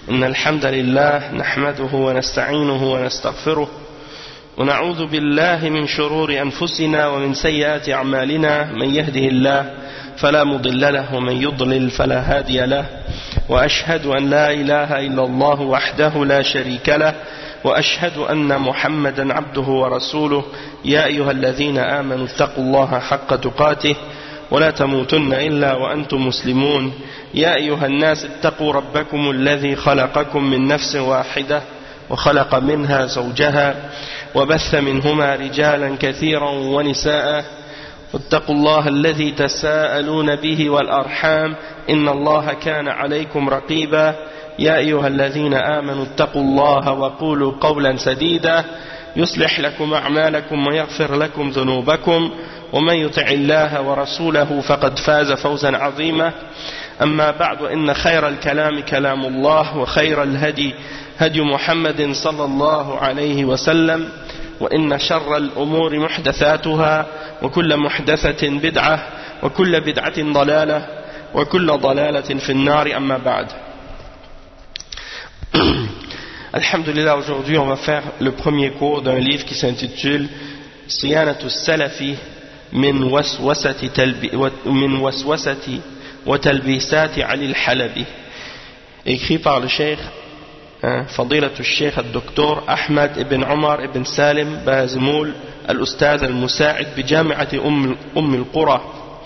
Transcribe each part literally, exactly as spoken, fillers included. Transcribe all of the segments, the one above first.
إن الحمد لله نحمده ونستعينه ونستغفره ونعوذ بالله من شرور أنفسنا ومن سيئات أعمالنا من يهده الله فلا مضل له ومن يضلل فلا هادي له وأشهد أن لا إله إلا الله وحده لا شريك له وأشهد أن محمدا عبده ورسوله يا أيها الذين آمنوا اتقوا الله حق تقاته ولا تموتن إلا وأنتم مسلمون يا أيها الناس اتقوا ربكم الذي خلقكم من نفس واحدة وخلق منها زوجها وبث منهما رجالا كثيرا ونساء واتقوا الله الذي تساءلون به والأرحام إن الله كان عليكم رقيبا يا أيها الذين آمنوا اتقوا الله وقولوا قولا سديدا يصلح لكم أعمالكم ويغفر لكم ذنوبكم ومن يطع الله ورسوله فقد فاز فوزا عظيما أما بعد إن خير الكلام كلام الله وخير الهدي هدي محمد صلى الله عليه وسلم وإن شر الأمور محدثاتها وكل محدثة بدعة وكل بدعة ضلالة وكل ضلالة في النار أما بعد. Alhamdulillah, aujourd'hui on va faire le premier cours d'un livre qui s'intitule Siyanatu Salafi min waswasati talbi min waswasati wa talbisati Ali al-Halabi, écrit par le cheikh hein, Fadilatu Cheikh al-Docteur Ahmad ibn Omar ibn Salim Bazmoul al-Ustad al-Musa'id bi Jami'ati Umm al-Qura.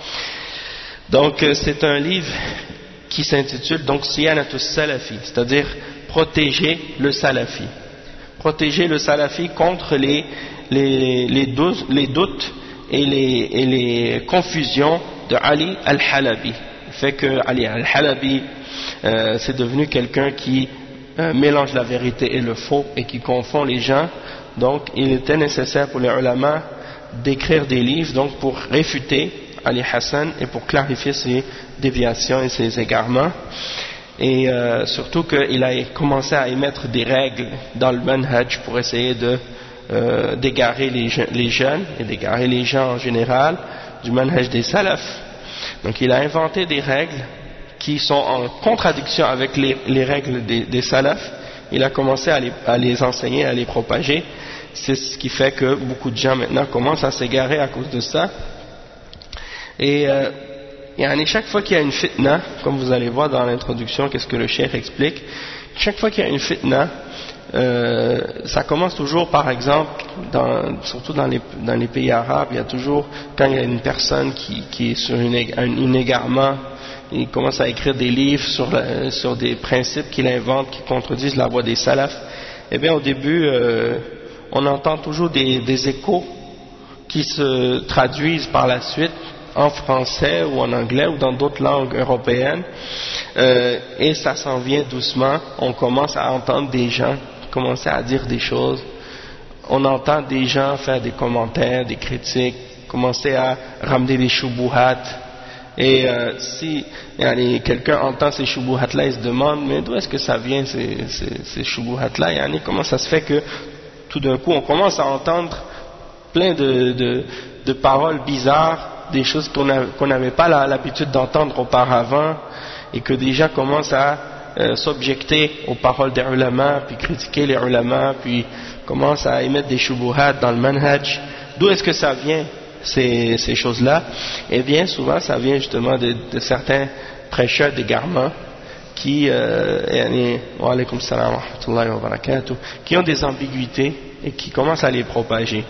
Donc c'est un livre qui s'intitule donc Siyanatu Salafi, c'est-à-dire protéger le salafi, protéger le salafi contre les, les, les, doutes, les doutes et les, et les confusions de Ali al-Halabi. Le fait que Ali al-Halabi euh, c'est devenu quelqu'un qui euh, mélange la vérité et le faux et qui confond les gens, donc il était nécessaire pour les ulama d'écrire des livres donc pour réfuter Ali Hassan et pour clarifier ses déviations et ses égarements. Et euh, surtout qu'il a commencé à émettre des règles dans le manhaj pour essayer de euh, d'égarer les, les jeunes et d'égarer les gens en général du manhaj des salafs. Donc il a inventé des règles qui sont en contradiction avec les, les règles des, des salafs. Il a commencé à les, à les enseigner, à les propager. C'est ce qui fait que beaucoup de gens maintenant commencent à s'égarer à cause de ça. Et euh, Yani chaque fois qu'il y a une fitna, comme vous allez voir dans l'introduction, qu'est-ce que le cheikh explique, chaque fois qu'il y a une fitna, euh, ça commence toujours par exemple, dans, surtout dans les, dans les pays arabes, il y a toujours, quand il y a une personne qui, qui est sur une, un, un égarement, il commence à écrire des livres sur, la, sur des principes qu'il invente, qui contredisent la voix des salafs, et bien au début, euh, on entend toujours des, des échos qui se traduisent par la suite en français ou en anglais ou dans d'autres langues européennes, euh, et ça s'en vient doucement. On commence à entendre des gens commencer à dire des choses, on entend des gens faire des commentaires, des critiques, commencer à ramener des shubuhat, et euh, si yani, quelqu'un entend ces shubuhat là, il se demande mais d'où est-ce que ça vient ces, ces, ces shubuhat là, yani, comment ça se fait que tout d'un coup on commence à entendre plein de, de, de paroles bizarres, des choses qu'on n'avait pas l'habitude d'entendre auparavant, et que des gens commencent à euh, s'objecter aux paroles des ulama, puis critiquer les ulama, puis commencent à émettre des shubuhat dans le manhaj. D'où est-ce que ça vient, ces, ces choses-là? Eh bien, souvent, ça vient justement de, de certains prêcheurs d'égarement qui, euh, wa alaykum salam wa rahmatullahi wa barakatuh, qui ont des ambiguïtés et qui commencent à les propager.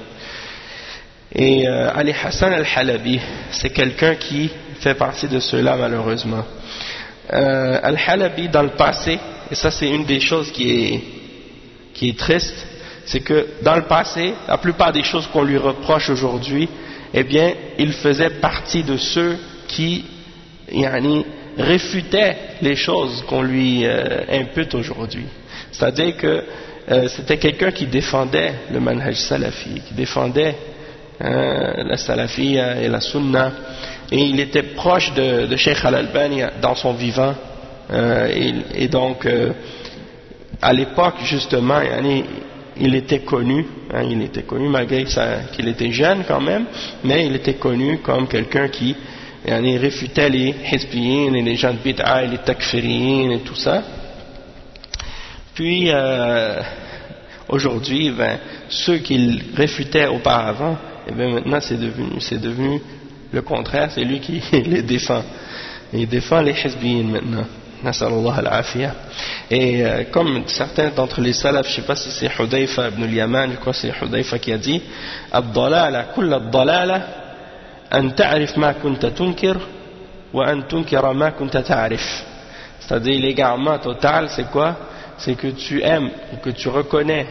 Et euh, Ali Hassan al-Halabi, c'est quelqu'un qui fait partie de ceux-là malheureusement. Euh, al-Halabi dans le passé, et ça c'est une des choses qui est, qui est triste, c'est que dans le passé, la plupart des choses qu'on lui reproche aujourd'hui, eh bien, il faisait partie de ceux qui yani, réfutaient les choses qu'on lui euh, impute aujourd'hui. C'est-à-dire que euh, c'était quelqu'un qui défendait le manhaj salafi, qui défendait Euh, la salafia et la sunna, et il était proche de, de Cheikh Al-Albani dans son vivant, euh, et, et donc euh, à l'époque justement yani, il était connu, hein, il était connu malgré qu'il était jeune quand même, mais il était connu comme quelqu'un qui yani, réfutait les hizbiyin et les gens de bid'a et les takfiriyin et tout ça. Puis euh, aujourd'hui, ben, ceux qu'il réfutait auparavant, et ben maintenant c'est devenu, c'est devenu le contraire, c'est lui qui les défend. Il défend les hizbiyin maintenant. Nasallallahu al-afiyah. Et euh, comme certains d'entre les salafs, je ne sais pas si c'est Hudayfa ibn al-Yaman, je crois que c'est Hudayfa qui a dit Ad-dalala kull ad-dalala an ta'rif ma kunta tunkir wa an tunkira ma kunta ta'rif. C'est-à-dire l'égarement total, c'est quoi? C'est que tu aimes ou que tu reconnais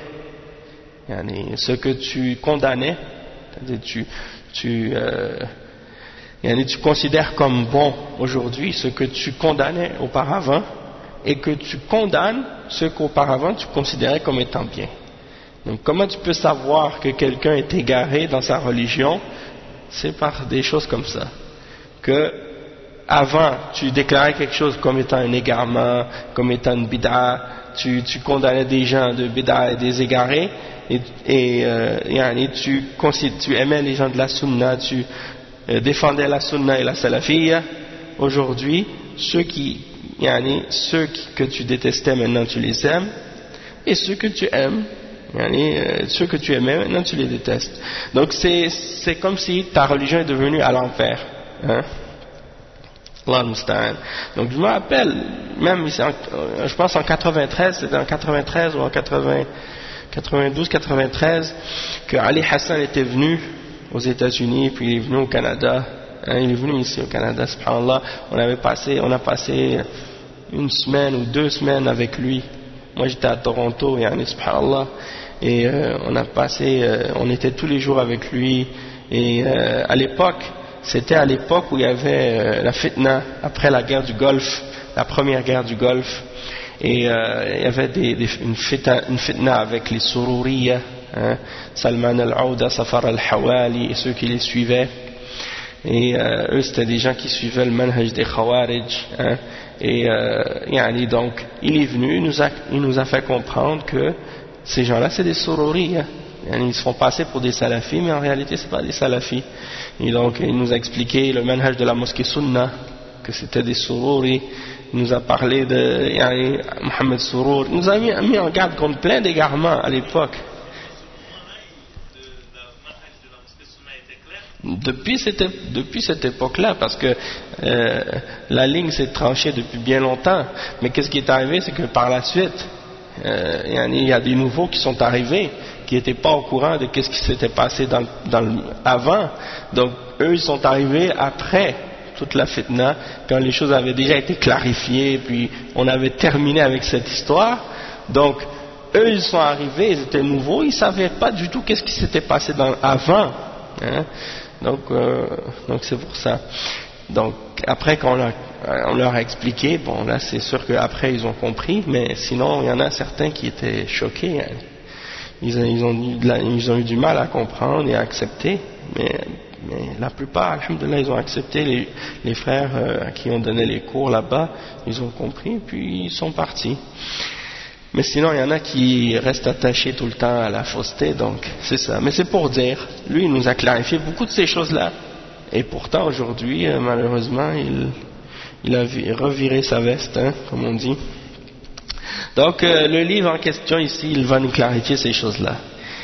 yani, ce que tu condamnais, c'est-à-dire tu, tu, euh, yani, tu considères comme bon aujourd'hui ce que tu condamnais auparavant et que tu condamnes ce qu'auparavant tu considérais comme étant bien. Donc comment tu peux savoir que quelqu'un est égaré dans sa religion? C'est par des choses comme ça. Que avant tu déclarais quelque chose comme étant un égarement, comme étant une bid'a, tu, tu condamnais des gens de bid'a et des égarés, et, et, euh, et tu, tu aimais les gens de la sunna, tu euh, défendais la sunna et la salafiyya. Aujourd'hui, ceux qui, yani, ceux qui, que tu détestais maintenant tu les aimes, et ceux que tu aimes, yani, euh, ceux que tu aimais maintenant tu les détestes. Donc c'est, c'est comme si ta religion est devenue à l'envers, hein. Allah al-Musta'an. Donc je me rappelle, même ici, en, je pense en quatre-vingt-treize, c'était en quatre-vingt-treize ou en quatre-vingt-douze quatre-vingt-treize, que Ali Hassan était venu aux États-Unis, puis il est venu au Canada. Hein, il est venu ici au Canada, subhanallah. On avait passé, on a passé une semaine ou deux semaines avec lui. Moi j'étais à Toronto, yani, subhanallah, et euh, on a passé, euh, on était tous les jours avec lui. Et euh, à l'époque, c'était à l'époque où il y avait euh, la fitna après la guerre du Golfe, la première guerre du Golfe, et euh, il y avait des, des, une, fitna, une fitna avec les Sururiya, hein, Salman al-Aouda, Safar al-Hawali et ceux qui les suivaient, et euh, eux c'était des gens qui suivaient le manhaj des Khawarij, hein, et euh, yani, donc il est venu, il nous a, il nous a fait comprendre que ces gens-là c'est des Sururiya. Ils se font passer pour des salafis, mais en réalité c'est pas des salafis. Et donc il nous a expliqué le manhaj de la mosquée Sunna, que c'était des Sururi. Il nous a parlé de yani, Mohamed Surur. Il nous a mis, mis en garde contre plein d'égarements à l'époque. Depuis cette, depuis cette époque-là, parce que euh, la ligne s'est tranchée depuis bien longtemps. Mais qu'est-ce qui est arrivé, c'est que par la suite, euh, il y a des nouveaux qui sont arrivés, qui n'étaient pas au courant de ce qui s'était passé dans, dans le, avant. Donc eux ils sont arrivés après toute la fitna, quand les choses avaient déjà été clarifiées, puis on avait terminé avec cette histoire. Donc eux ils sont arrivés, ils étaient nouveaux, ils ne savaient pas du tout qu'est-ce qui s'était passé dans, avant, hein. Donc euh, donc c'est pour ça. Donc après qu'on leur, on leur a expliqué, bon là c'est sûr qu'après ils ont compris, mais sinon il y en a certains qui étaient choqués, hein. Ils, ils, ont eu de la, ils ont eu du mal à comprendre et à accepter, mais, mais la plupart, alhamdoulilah, ils ont accepté. Les, les frères euh, à qui on donnait les cours là-bas, ils ont compris, puis ils sont partis. Mais sinon, il y en a qui restent attachés tout le temps à la fausseté, donc c'est ça. Mais c'est pour dire, lui, il nous a clarifié beaucoup de ces choses-là. Et pourtant, aujourd'hui, euh, malheureusement, il, il a reviré sa veste, hein, comme on dit. Donc euh, le livre en question ici, il va nous clarifier ces choses-là.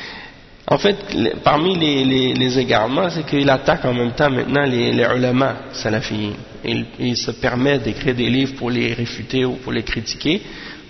En fait, les, parmi les, les, les égarements, c'est qu'il attaque en même temps maintenant les, les ulama salafiyyin. Il, il se permet d'écrire des livres pour les réfuter ou pour les critiquer.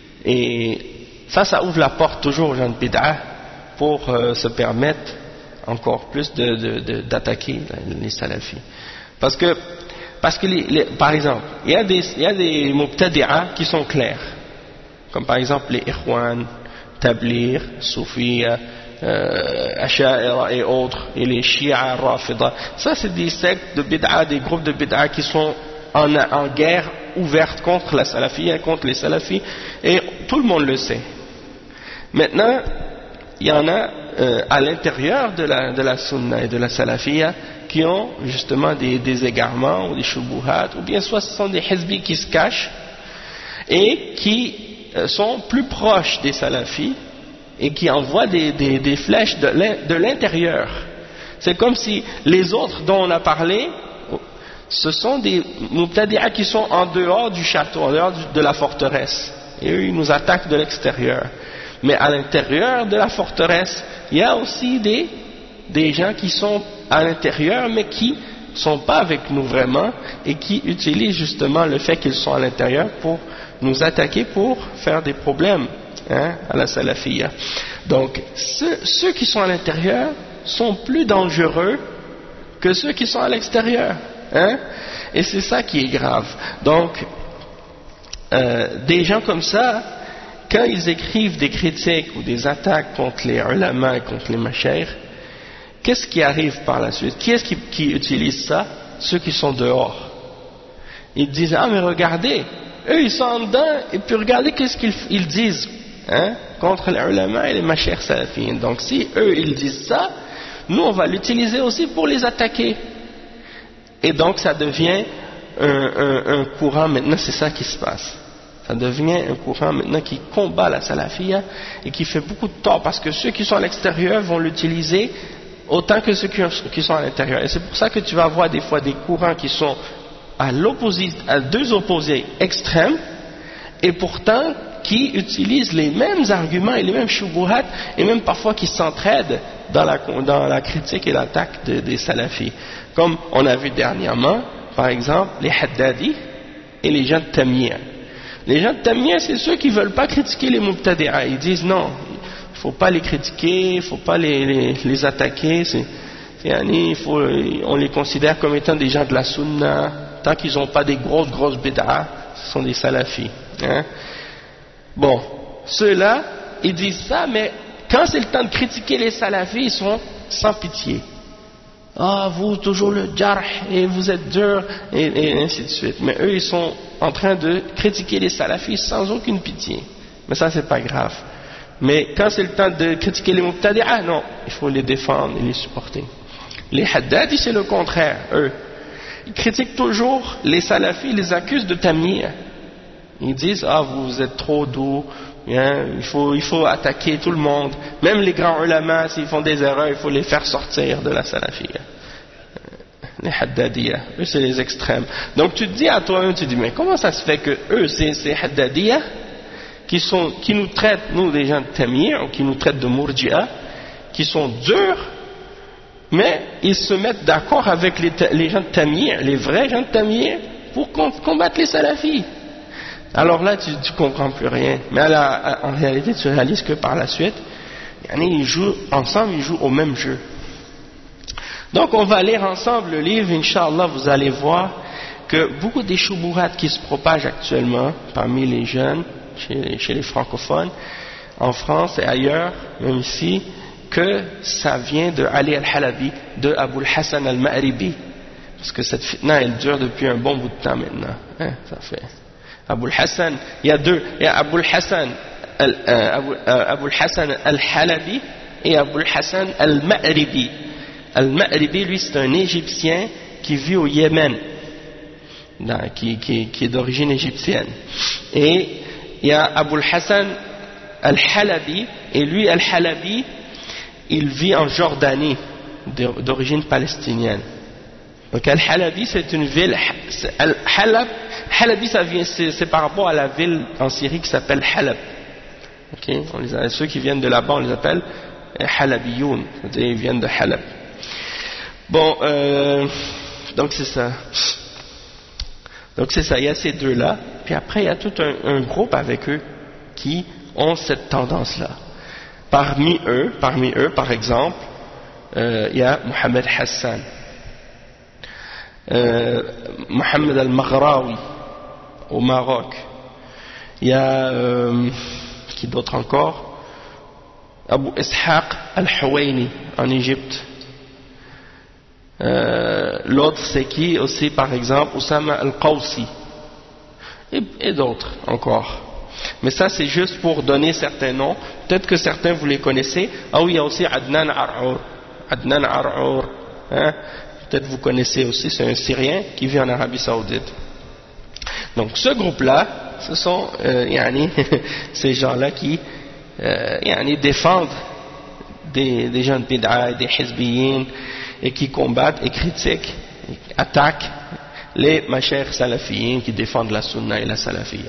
Et ça, ça ouvre la porte toujours aux gens de bid'a pour euh, se permettre encore plus de, de, de, d'attaquer les salafis. Parce que, parce que les, les, par exemple, il y a des, il y a des mubtadi'a qui sont clairs. Comme par exemple les Ikhwan, Tablir, Soufia, euh, Asha'ira et autres, et les Shia, Rafida. Ça c'est des sectes de bid'a, des groupes de bid'a qui sont en, en guerre ouverte contre la salafiyya, contre les salafis, et tout le monde le sait. Maintenant, il y en a euh, à l'intérieur de la, de la sunna et de la salafiyya qui ont justement des, des égarements ou des shubuhat, ou bien soit ce sont des hizbis qui se cachent et qui sont plus proches des salafis et qui envoient des, des, des flèches de l'intérieur. C'est comme si les autres dont on a parlé, ce sont des mubtadi'a qui sont en dehors du château, en dehors de la forteresse. Et eux, ils nous attaquent de l'extérieur. Mais à l'intérieur de la forteresse, il y a aussi des, des gens qui sont à l'intérieur, mais qui ne sont pas avec nous vraiment, et qui utilisent justement le fait qu'ils sont à l'intérieur pour nous attaquer, pour faire des problèmes, hein, à la salafiyya. Donc, ceux, ceux qui sont à l'intérieur sont plus dangereux que ceux qui sont à l'extérieur, hein, et c'est ça qui est grave. Donc, euh, des gens comme ça, quand ils écrivent des critiques ou des attaques contre les ulama et contre les mashayikh, qu'est-ce qui arrive par la suite? Qui est-ce qui, qui utilise ça? Ceux qui sont dehors. Ils disent, ah mais regardez, eux ils sont en dedans, et puis regardez qu'est-ce qu'ils ils disent, hein, contre les ulama et les mashayikh salafiyyin. Donc si eux ils disent ça, nous on va l'utiliser aussi pour les attaquer. Et donc ça devient un, un, un courant, maintenant c'est ça qui se passe. Ça devient un courant maintenant qui combat la salafiyya et qui fait beaucoup de tort, parce que ceux qui sont à l'extérieur vont l'utiliser autant que ceux qui sont à l'intérieur. Et c'est pour ça que tu vas voir des fois des courants qui sont à l'opposé, à deux opposés extrêmes, et pourtant qui utilisent les mêmes arguments et les mêmes shubuhat, et même parfois qui s'entraident dans la, dans la critique et l'attaque de, des salafis. Comme on a vu dernièrement, par exemple, les Haddadi et les gens de Tamiyya. Les gens de Tamiyya, c'est ceux qui ne veulent pas critiquer les Mubtadi'a. Ils disent non, il ne faut pas les critiquer, il ne faut pas les, les, les attaquer. C'est, c'est, il faut, on les considère comme étant des gens de la Sunna. Tant qu'ils n'ont pas des grosses, grosses bid'a, ce sont des salafis. Hein? Bon, ceux-là, ils disent ça, mais quand c'est le temps de critiquer les salafis, ils sont sans pitié. Ah, vous, toujours le jarh, et vous êtes dur, et, et ainsi de suite. Mais eux, ils sont en train de critiquer les salafis sans aucune pitié. Mais ça, c'est pas grave. Mais quand c'est le temps de critiquer les mubtadi'a, non, il faut les défendre et les supporter. Les Haddadi, c'est le contraire, eux. Ils critiquent toujours les salafis, ils les accusent de tamiyya. Ils disent, ah, vous êtes trop doux, hein, il faut, il faut attaquer tout le monde. Même les grands ulama, s'ils font des erreurs, il faut les faire sortir de la salafiyya. Les Haddadiyya, eux c'est les extrêmes. Donc tu te dis à toi-même, tu te dis, mais comment ça se fait que eux, c'est ces Haddadiyya, qui, sont, qui nous traitent, nous les gens de Tamiyya, ou qui nous traitent de Murji'a, qui sont durs, mais ils se mettent d'accord avec les, les gens de Tamiyya, les vrais gens de Tamiyya, pour combattre les salafis. Alors là, tu ne comprends plus rien. Mais là, en réalité, tu réalises que par la suite, ils jouent ensemble, ils jouent au même jeu. Donc, on va lire ensemble le livre, Inch'Allah, vous allez voir que beaucoup des shubuhat qui se propagent actuellement parmi les jeunes, chez, chez les francophones, en France et ailleurs, même ici, que ça vient de Ali al-Halabi, de Abu al-Hassan al-Ma'ribi. Parce que cette fitna, elle dure depuis un bon bout de temps maintenant. Hein, ça fait... Abu al-Hassan, il y a deux, il y a Abu al-Hassan al, euh, Abu, euh, Abu al-Hassan al-Halabi et Abu al-Hassan al-Ma'ribi. Al-Ma'ribi, lui, c'est un Égyptien qui vit au Yémen, là, qui, qui, qui est d'origine égyptienne. Et il y a Abu al-Hassan al-Halabi, et lui, al-Halabi, il vit en Jordanie, d'origine palestinienne. Donc Al-Halabi, c'est une ville, Al-Halab, Halabi, ça vient, c'est, c'est par rapport à la ville en Syrie qui s'appelle Halab. Okay? On les a, ceux qui viennent de là-bas, on les appelle Halabiyoun, c'est-à-dire ils viennent de Halab. Bon, euh, donc c'est ça. Donc c'est ça, il y a ces deux-là, puis après il y a tout un, un groupe avec eux qui ont cette tendance-là. Parmi eux, parmi eux, par exemple, euh, il y a Mohamed Hassan. Euh, Mohamed al-Maghraoui au Maroc. Il y a euh, qui d'autre encore? Abu Ishaq al-Huwaini en Égypte. Euh, l'autre c'est qui aussi, par exemple Oussama al-Qawsi et, et d'autres encore. Mais ça c'est juste pour donner certains noms. Peut-être que certains vous les connaissez. Ah oui, il y a aussi Adnan Ar'our. Adnan Ar'our, hein? Peut-être vous connaissez aussi, c'est un Syrien qui vit en Arabie Saoudite. Donc ce groupe-là, ce sont euh, yani, ces gens-là qui euh, yani, défendent des, des gens de bid'a, des hizbiyin, et qui combattent et critiquent, et attaquent les mashayikh salafiyyin qui défendent la sunna et la salafiyya.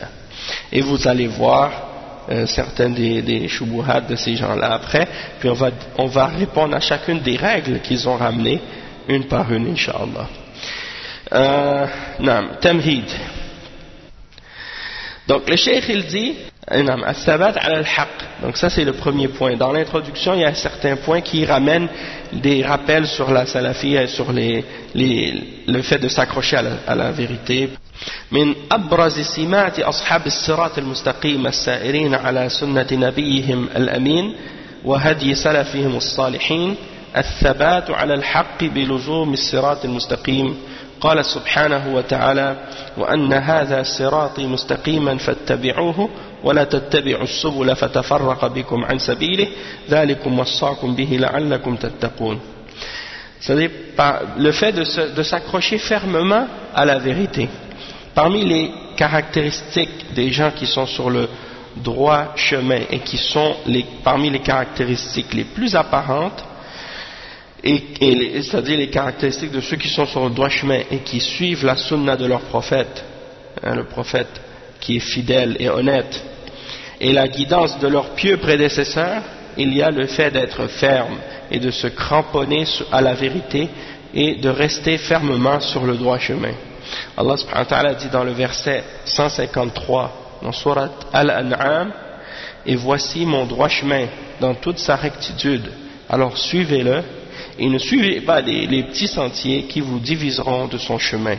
Et vous allez voir euh, certains des, des shubuhat de ces gens-là après, puis on va, on va répondre à chacune des règles qu'ils ont ramenées, une par une, Inch'Allah. Euh, non, Tamhid. Donc le cheikh il dit, al-sabat al-haq. Donc ça c'est le premier point. Dans l'introduction il y a certains points qui ramènent des rappels sur la salafia et sur les, les, le fait de s'accrocher à la, à la vérité. من أبرز سمات أصحاب الصراط المستقيم السائرين على سنة نبيهم الأمين وهدي سلفهم الصالحين الثبات على الحق بلزوم الصراط المستقيم. قال سبحانه وتعالى وأن هذا صراطي مستقيما فاتبعوه ولا تتبعوا السبل فتفرق بكم عن سبيله ذلكم وصاكم به لعلكم تتقون. C'est-à-dire le fait de, se, de s'accrocher fermement à la vérité. Parmi les caractéristiques des gens qui sont sur le droit chemin et qui sont les, parmi les caractéristiques les plus apparentes, et, et c'est-à-dire les caractéristiques de ceux qui sont sur le droit chemin et qui suivent la sunna de leur prophète, hein, le prophète qui est fidèle et honnête, et la guidance de leurs pieux prédécesseurs, il y a le fait d'être ferme et de se cramponner à la vérité et de rester fermement sur le droit chemin. Allah subhanahu wa ta'ala dit dans le verset cent cinquante-trois dans Surat Al-An'am, et voici mon droit chemin dans toute sa rectitude, alors suivez-le et ne suivez pas les, les petits sentiers qui vous diviseront de son chemin.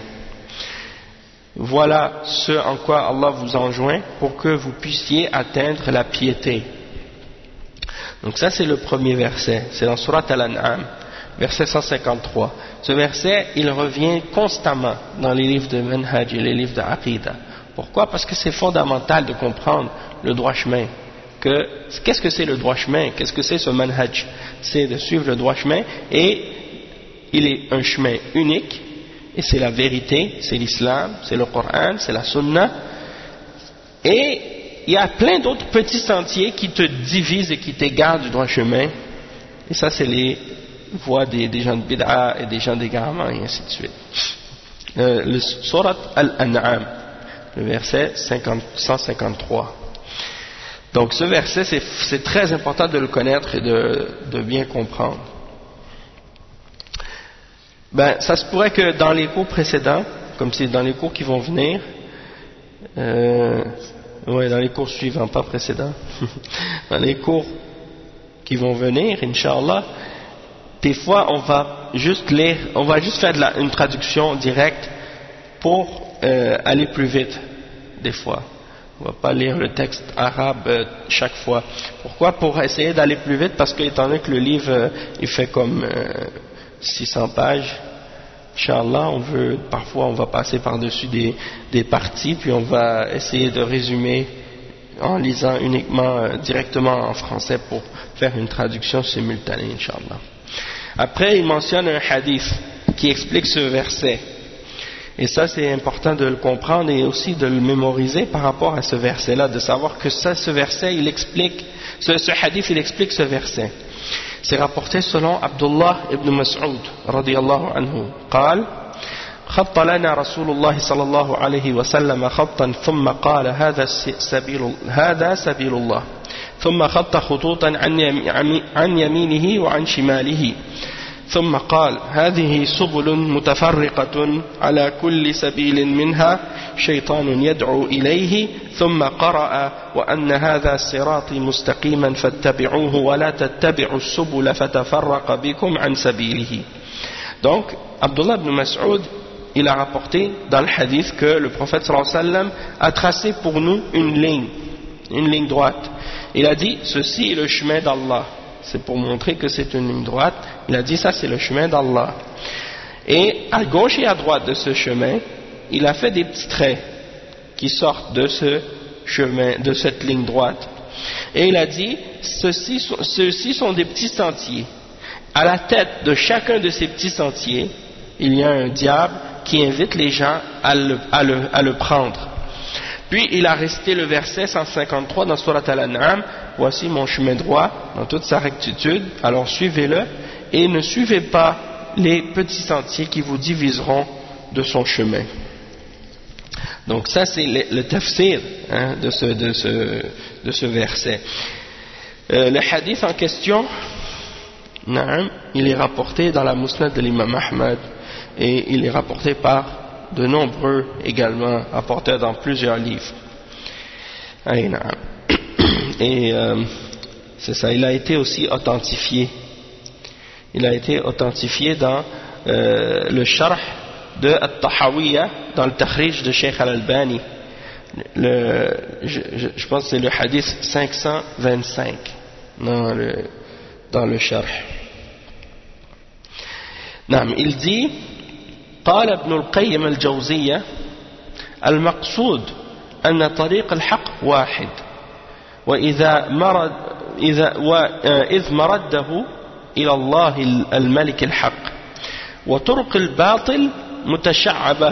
Voilà ce en quoi Allah vous enjoint pour que vous puissiez atteindre la piété. Donc ça c'est le premier verset, c'est dans Surat Al-An'am, verset cent cinquante-trois. Ce verset, il revient constamment dans les livres de Manhaj et les livres de Aqidah. Pourquoi? Parce que c'est fondamental de comprendre le droit chemin. Que, qu'est-ce que c'est le droit chemin? Qu'est-ce que c'est ce Manhaj? C'est de suivre le droit chemin, et il est un chemin unique, et c'est la vérité, c'est l'islam, c'est le Coran, c'est la sunna, et il y a plein d'autres petits sentiers qui te divisent et qui t'égarent du droit chemin, et ça c'est les voix des, des gens de bid'a et des gens d'égarement et ainsi de suite. Euh, le Surat Al-An'am, le verset cent cinquante-trois. Donc ce verset, c'est, c'est très important de le connaître et de, de bien comprendre. Ben, ça se pourrait que dans les cours précédents, comme c'est dans les cours qui vont venir, euh, ouais, dans les cours suivants, pas précédents, dans les cours qui vont venir, Inch'Allah, des fois on va juste lire, on va juste faire de la, une traduction directe pour euh, aller plus vite, des fois. On ne va pas lire le texte arabe euh, chaque fois. Pourquoi? Pour essayer d'aller plus vite, parce que étant donné que le livre euh, il fait comme euh, six cents pages, Inch'Allah, on veut, parfois on va passer par-dessus des, des parties, puis on va essayer de résumer en lisant uniquement euh, directement en français pour faire une traduction simultanée, Inch'Allah. Après, il mentionne un hadith qui explique ce verset. Et ça, c'est important de le comprendre et aussi de le mémoriser par rapport à ce verset-là, de savoir que ça, ce verset, il explique, ce, ce hadith, il explique ce verset. C'est rapporté selon Abdullah ibn Mas'ud, radiyallahu anhu, قال خط لنا رسول الله صلى الله عليه وسلم خطا ثم قال هذا سبيل هذا سبيل الله ثم خط خطوطا عن يمينه وعن شماله ثم قال هذه سبل متفرقة على كل سبيل منها شيطان يدعو إليه ثم قرأ وأن هذا صراطي مستقيما فاتبعوه ولا تتبعوا السبل فتفرق بكم عن سبيله. Donc Abdullah ibn Mas'ud, il a rapporté dans le hadith que le prophète sallallahu alayhi wa sallam a tracé pour nous une ligne, une ligne droite. Il a dit ceci est le chemin d'Allah. C'est pour montrer que c'est une ligne droite. Il a dit ça c'est le chemin d'Allah. Et à gauche et à droite de ce chemin, il a fait des petits traits qui sortent de ce chemin, de cette ligne droite. Et il a dit ceux-ci sont, ceux-ci sont des petits sentiers. À la tête de chacun de ces petits sentiers, il y a un diable qui invite les gens à le, à le, à le prendre. Puis il a récité le verset cent cinquante-trois dans Surat Al-An'am, voici mon chemin droit dans toute sa rectitude, alors suivez-le et ne suivez pas les petits sentiers qui vous diviseront de son chemin. Donc ça c'est le, le tafsir hein, de, ce, de, ce, de ce verset. Euh, le hadith en question, il est rapporté dans la Musnad de l'imam Ahmad et il est rapporté par de nombreux également, rapportés dans plusieurs livres. Et euh, c'est ça, il a été aussi authentifié. Il a été authentifié dans euh, le sharh de At-Tahawiyya, dans le takhrij de Cheikh Al-Albani. Le, je, je, je pense que c'est le hadith cinq cent vingt-cinq dans le, dans le sharh. نعم, il dit قال ابن القيم الجوزية المقصود أن طريق الحق واحد وإذا مرد إذا وإذ مرده إلى الله الملك الحق وطرق الباطل متشعبة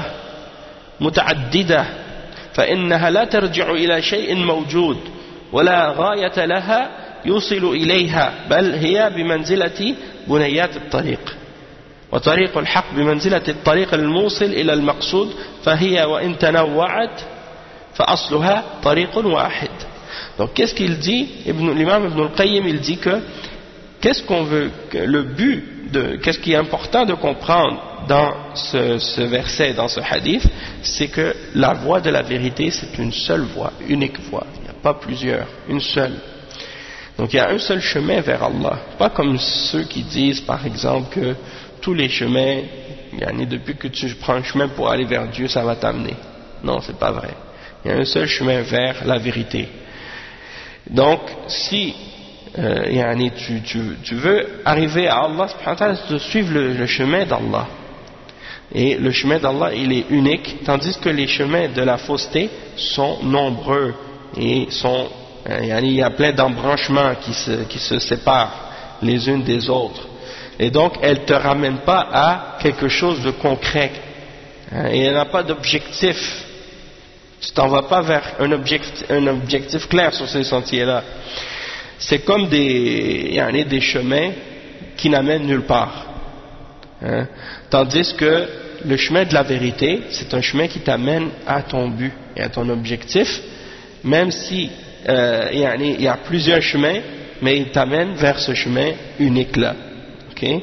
متعددة فإنها لا ترجع إلى شيء موجود ولا غاية لها يوصل إليها بل هي بمنزلة بنيات الطريق وطريق الحق بمنزلة الطريق الموصل إلى المقصود فهي وإن تنوعت فأصلها طريق واحد. Donc qu'est-ce qu'il dit? L'imam Ibn al-Qayyim il dit que qu'est-ce qu'on veut, que le but de, qu'est-ce qui est important de comprendre dans ce, ce verset, dans ce hadith, c'est que la voie de la vérité c'est une seule voie, unique voie, il n'y a pas plusieurs, une seule. Donc il y a un seul chemin vers Allah, pas comme ceux qui disent par exemple que tous les chemins, depuis que tu prends un chemin pour aller vers Dieu, ça va t'amener. Non, c'est pas vrai. Il y a un seul chemin vers la vérité. Donc, si euh, tu, tu, tu veux arriver à Allah, tu dois suivre le, le chemin d'Allah. Et le chemin d'Allah, il est unique, tandis que les chemins de la fausseté sont nombreux et sont, euh, il y a plein d'embranchements qui se, qui se séparent les unes des autres. Et donc, elle ne te ramène pas à quelque chose de concret. Et elle n'a pas d'objectif. Tu t'en vas pas vers un objectif, un objectif clair sur ces sentiers-là. C'est comme des, il y en a des chemins qui n'amènent nulle part. Hein? Tandis que le chemin de la vérité, c'est un chemin qui t'amène à ton but et à ton objectif, même si euh, il y a, il y a plusieurs chemins, mais il t'amène vers ce chemin unique-là. Okay.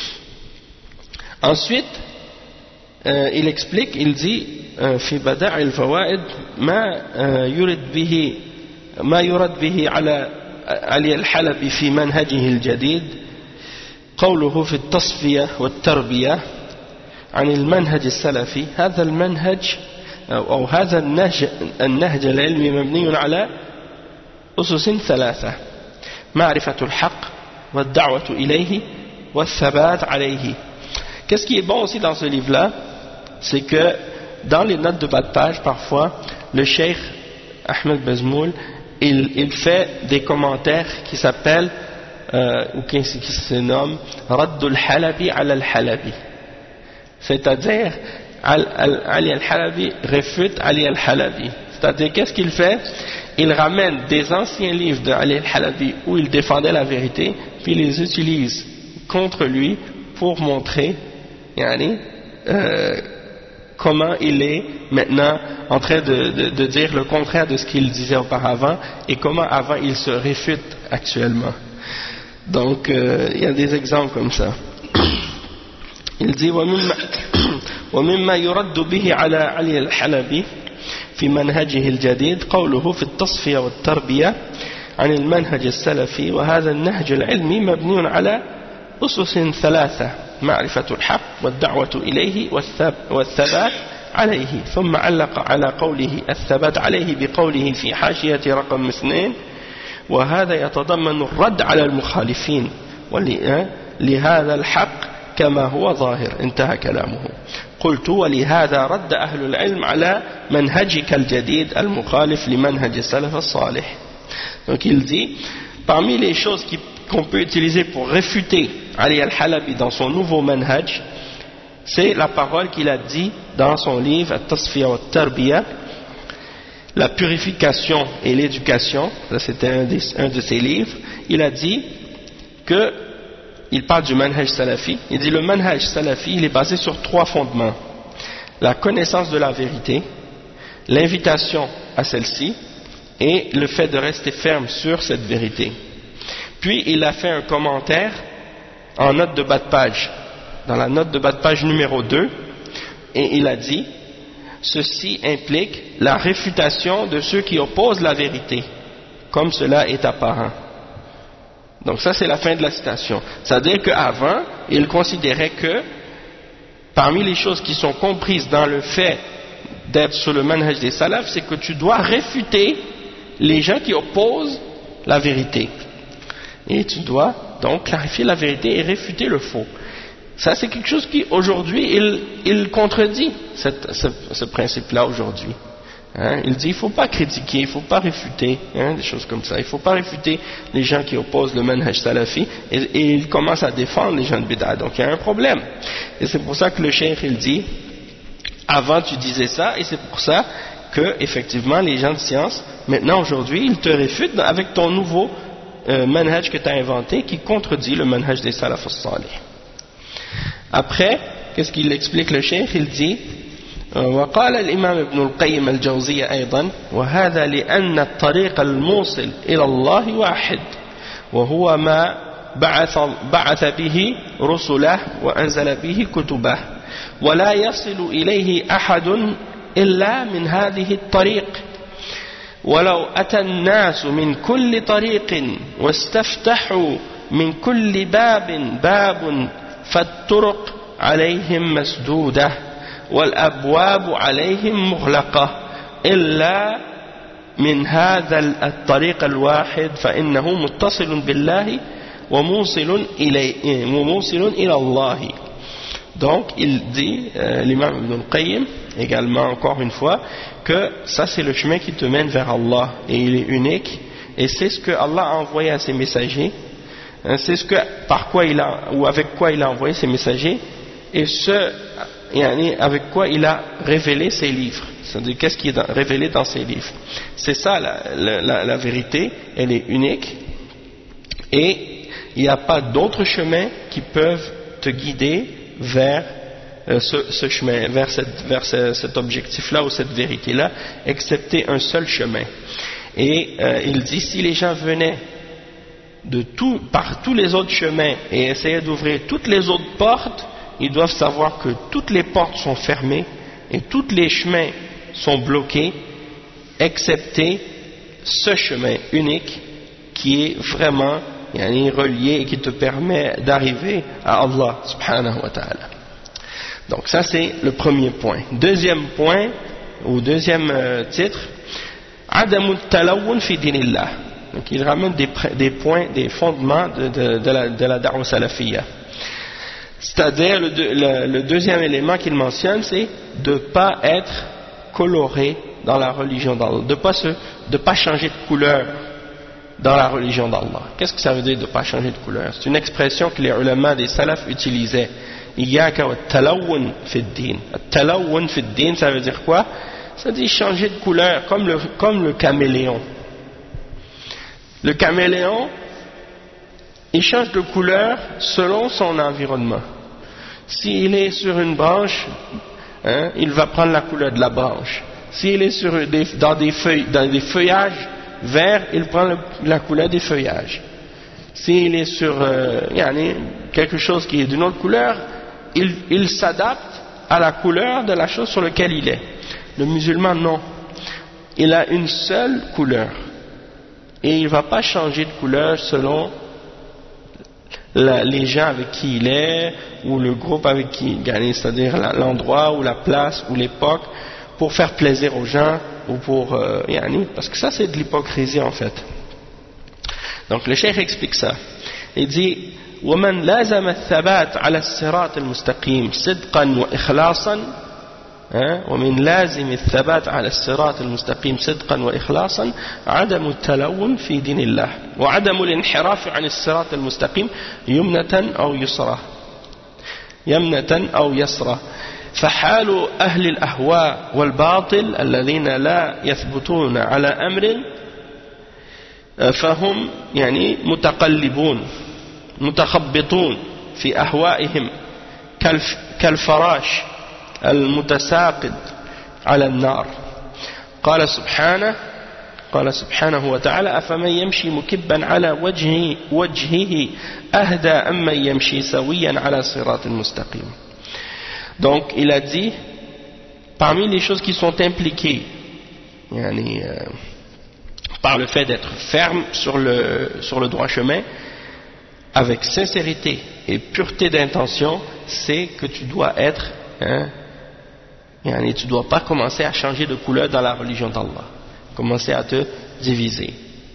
Ensuite, euh, il explique, il dit في بدائع الفوائد ما يرد به ما يرد به على علي الحلبي في منهجه الجديد قوله في التصفية والتربية عن المنهج السلفي هذا المنهج أو هذا النهج النهج العلمي مبني على أسس ثلاثة معرفة الحق والدعوة إليه والثبات عليه. Qu'est-ce qui est bon aussi dans ce livre-là, c'est que dans les notes de bas de page, parfois, le cheikh Ahmed Bezmoul, il, il fait des commentaires qui s'appellent, euh, ou qui, qui se nomment Raddul Halabi al al-Halabi. C'est-à-dire, Ali al-Halabi réfute Ali al-Halabi. C'est-à-dire, qu'est-ce qu'il fait? Il ramène des anciens livres de Ali al-Halabi où il défendait la vérité, puis il les utilise contre lui pour montrer, yani, euh, comment il est maintenant en train de, de, de dire le contraire de ce qu'il disait auparavant et comment avant il se réfute actuellement. Donc euh, il y a des exemples comme ça. Il dit ومما يرد به على علي الحلبي في منهجه الجديد قوله في التصفية والتربية عن المنهج السلفي وهذا النهج العلمي مبني على أسس ثلاثة معرفة الحق والدعوة إليه والثبات عليه. ثم علق على قوله الثبات عليه بقوله في حاشية رقم اثنين وهذا يتضمن الرد على المخالفين لهذا الحق كما هو ظاهر. انتهى كلامه. قلت ولهذا رد أهل العلم على منهجك الجديد المخالف لمنهج السلف الصالح. Donc il dit, parmi les choses qui qu'on peut utiliser pour réfuter Ali al-Halabi dans son nouveau manhaj, c'est la parole qu'il a dit dans son livre At-Tasfiya wa Tarbiya, la purification et l'éducation. Ça c'était un, un de ses livres. Il a dit que, il parle du manhaj salafi, il dit le manhaj salafi il est basé sur trois fondements: la connaissance de la vérité, l'invitation à celle-ci et le fait de rester ferme sur cette vérité. Puis il a fait un commentaire en note de bas de page, dans la note de bas de page numéro deux, et il a dit: ceci implique la réfutation de ceux qui opposent la vérité, comme cela est apparent. Donc ça c'est la fin de la citation. C'est-à-dire qu'avant, il considérait que parmi les choses qui sont comprises dans le fait d'être sur le manhaj des salafs, c'est que tu dois réfuter les gens qui opposent la vérité. Et tu dois donc clarifier la vérité et réfuter le faux. Ça c'est quelque chose qui aujourd'hui il, il contredit cette, ce, ce principe-là aujourd'hui. Hein, il dit il ne faut pas critiquer, il ne faut pas réfuter, hein, des choses comme ça. Il ne faut pas réfuter les gens qui opposent le manhaj salafi, et, et il commence à défendre les gens de bid'a. Donc il y a un problème. Et c'est pour ça que le cheikh il dit avant tu disais ça, et c'est pour ça que effectivement les gens de science maintenant aujourd'hui ils te réfutent avec ton nouveau euh, manhaj que tu as inventé qui contredit le manhaj des salaf as-salih. Après, qu'est-ce qu'il explique le cheikh? Il dit وقال الإمام ابن القيم الجوزية أيضا وهذا لأن الطريق الموصل إلى الله واحد وهو ما بعث, بعث به رسله وأنزل به كتبه ولا يصل إليه أحد إلا من هذه الطريق ولو أتى الناس من كل طريق واستفتحوا من كل باب باب فالطرق عليهم مسدودة والأبواب عليهم مغلقة إلا من هذا الطريق الواحد فإنه متصل بالله وموصل إليه وموصل إلى الله. Donc il dit, euh, l'imam Ibn al-Qayyim également encore une fois, que ça c'est le chemin qui te mène vers Allah et il est unique et c'est ce que Allah a envoyé à ses messagers, hein, c'est ce que par quoi il a ou avec quoi il a envoyé ses messagers et ce avec quoi il a révélé ses livres, c'est-à-dire qu'est-ce qui est révélé dans ses livres. C'est ça la, la, la vérité, elle est unique et il n'y a pas d'autres chemins qui peuvent te guider vers euh, ce, ce chemin, vers, cette, vers ce, cet objectif-là ou cette vérité-là, excepté un seul chemin. Et euh, il dit si les gens venaient de tout, par tous les autres chemins et essayaient d'ouvrir toutes les autres portes, ils doivent savoir que toutes les portes sont fermées et tous les chemins sont bloqués, excepté ce chemin unique qui est vraiment yani, relié et qui te permet d'arriver à Allah subhanahu wa ta'ala. Donc ça c'est le premier point. Deuxième point, ou deuxième euh, titre, Adamu talawun fi dinillah. Donc il ramène des, des points, des fondements de, de, de la, de la da'wa salafiyya. C'est-à-dire, le, le, le deuxième élément qu'il mentionne, c'est de ne pas être coloré dans la religion d'Allah, de ne pas, pas changer de couleur dans la religion d'Allah. Qu'est-ce que ça veut dire de ne pas changer de couleur? C'est une expression que les ulama des salaf utilisaient. Iyaka wa talawun fi d-din. Talawun fi d-din, ça veut dire quoi? Ça dit changer de couleur, comme le, comme le caméléon. Le caméléon, il change de couleur selon son environnement. S'il est sur une branche, hein, il va prendre la couleur de la branche. S'il est sur des, dans, des feuilles, dans des feuillages verts, il prend le, la couleur des feuillages. S'il est sur euh, yani, quelque chose qui est d'une autre couleur, il, il s'adapte à la couleur de la chose sur laquelle il est. Le musulman, non. Il a une seule couleur. Et il ne va pas changer de couleur selon La, les gens avec qui il est ou le groupe avec qui il gagne, c'est-à-dire l'endroit ou la place ou l'époque pour faire plaisir aux gens ou pour euh, yani, parce que ça c'est de l'hypocrisie en fait. Donc le cheikh explique ça. Il dit ومن لازم الثبات على الصراط المستقيم صدقا وإخلاصا ومن لازم الثبات على الصراط المستقيم صدقا وإخلاصا عدم التلون في دين الله وعدم الانحراف عن الصراط المستقيم يمنة أو يسرى يمنة أو يسرى فحال أهل الأهواء والباطل الذين لا يثبتون على أمر فهم يعني متقلبون متخبطون في أهوائهم كالفراش المتساقط على النار قال سبحانه قال سبحانه وتعالى أفمن يمشي مكبا على وجهه وجهه أهدى أمن يمشي سويا على صراط مستقيم. Donc il a dit, parmi les choses qui sont impliquées yani, euh, par le fait d'être ferme sur le, sur le droit chemin, avec sincérité et pureté d'intention, c'est que tu dois être, hein, yani, tu ne dois pas commencer à changer de couleur dans la religion d'Allah, commencer à te diviser.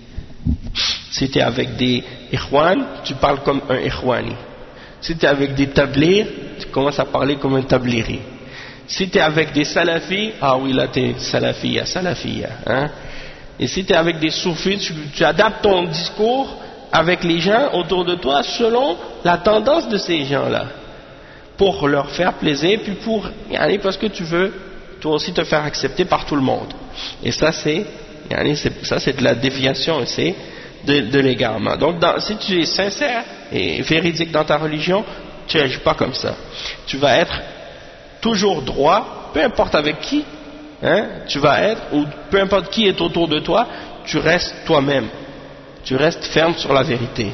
Si tu es avec des ikhwan, tu parles comme un ikhwani. Si tu es avec des tablirs, tu commences à parler comme un tabliri. Si tu es avec des salafis, ah oui là tu es salafia, salafia, hein. Et si tu es avec des soufis, tu, tu adaptes ton discours avec les gens autour de toi selon la tendance de ces gens-là, pour leur faire plaisir, puis pour y aller parce que tu veux toi aussi te faire accepter par tout le monde. Et ça c'est, ça c'est de la déviation, c'est de, de l'égarement. Donc dans, si tu es sincère et véridique dans ta religion, tu n'agis pas comme ça. Tu vas être toujours droit, peu importe avec qui, hein, tu vas être, ou peu importe qui est autour de toi, tu restes toi-même. Tu restes ferme sur la vérité.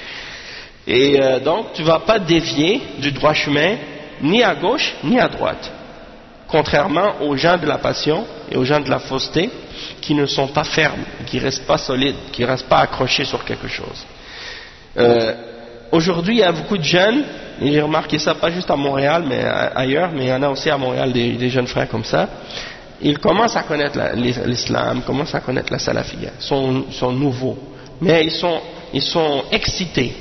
Et euh, donc, tu ne vas pas dévier du droit chemin, ni à gauche, ni à droite. Contrairement aux gens de la passion et aux gens de la fausseté, qui ne sont pas fermes, qui ne restent pas solides, qui ne restent pas accrochés sur quelque chose. Euh, Aujourd'hui, il y a beaucoup de jeunes, et j'ai remarqué ça pas juste à Montréal, mais ailleurs, mais il y en a aussi à Montréal des, des jeunes frères comme ça. Ils commencent à connaître l'islam, commencent à connaître la salafia, ils sont, sont nouveaux, mais ils sont, ils sont excités.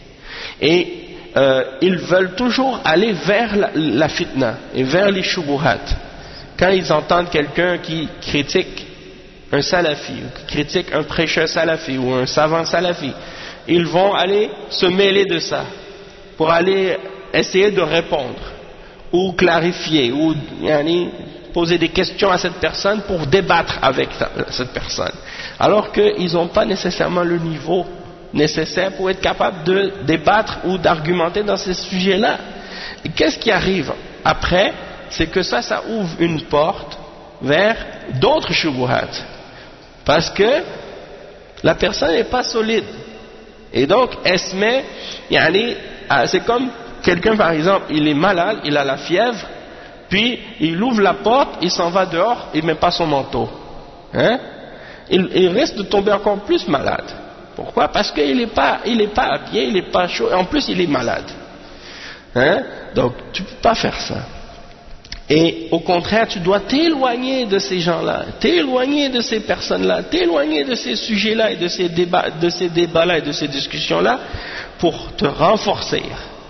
Et euh, ils veulent toujours aller vers la, la fitna, et vers les shubuhat. Quand ils entendent quelqu'un qui critique un salafi, ou qui critique un prêcheur salafi, ou un savant salafi, ils vont aller se mêler de ça, pour aller essayer de répondre, ou clarifier, ou yani, poser des questions à cette personne pour débattre avec cette personne, alors qu'ils n'ont pas nécessairement le niveau nécessaire pour être capable de débattre ou d'argumenter dans ces sujets-là. Et qu'est-ce qui arrive après? C'est que ça, ça ouvre une porte vers d'autres shubuhat, parce que la personne n'est pas solide. Et donc, elle se met, yani, c'est comme quelqu'un par exemple, il est malade, il a la fièvre, puis il ouvre la porte, il s'en va dehors, il ne met pas son manteau. Hein? Il, il risque de tomber encore plus malade. Pourquoi? Parce qu'il n'est pas, il n'est pas habillé, il n'est pas chaud, et en plus il est malade. Hein? Donc, tu ne peux pas faire ça. Et au contraire, tu dois t'éloigner de ces gens-là, t'éloigner de ces personnes-là, t'éloigner de ces sujets-là et de ces débats, de ces débats-là et de ces discussions-là pour te renforcer.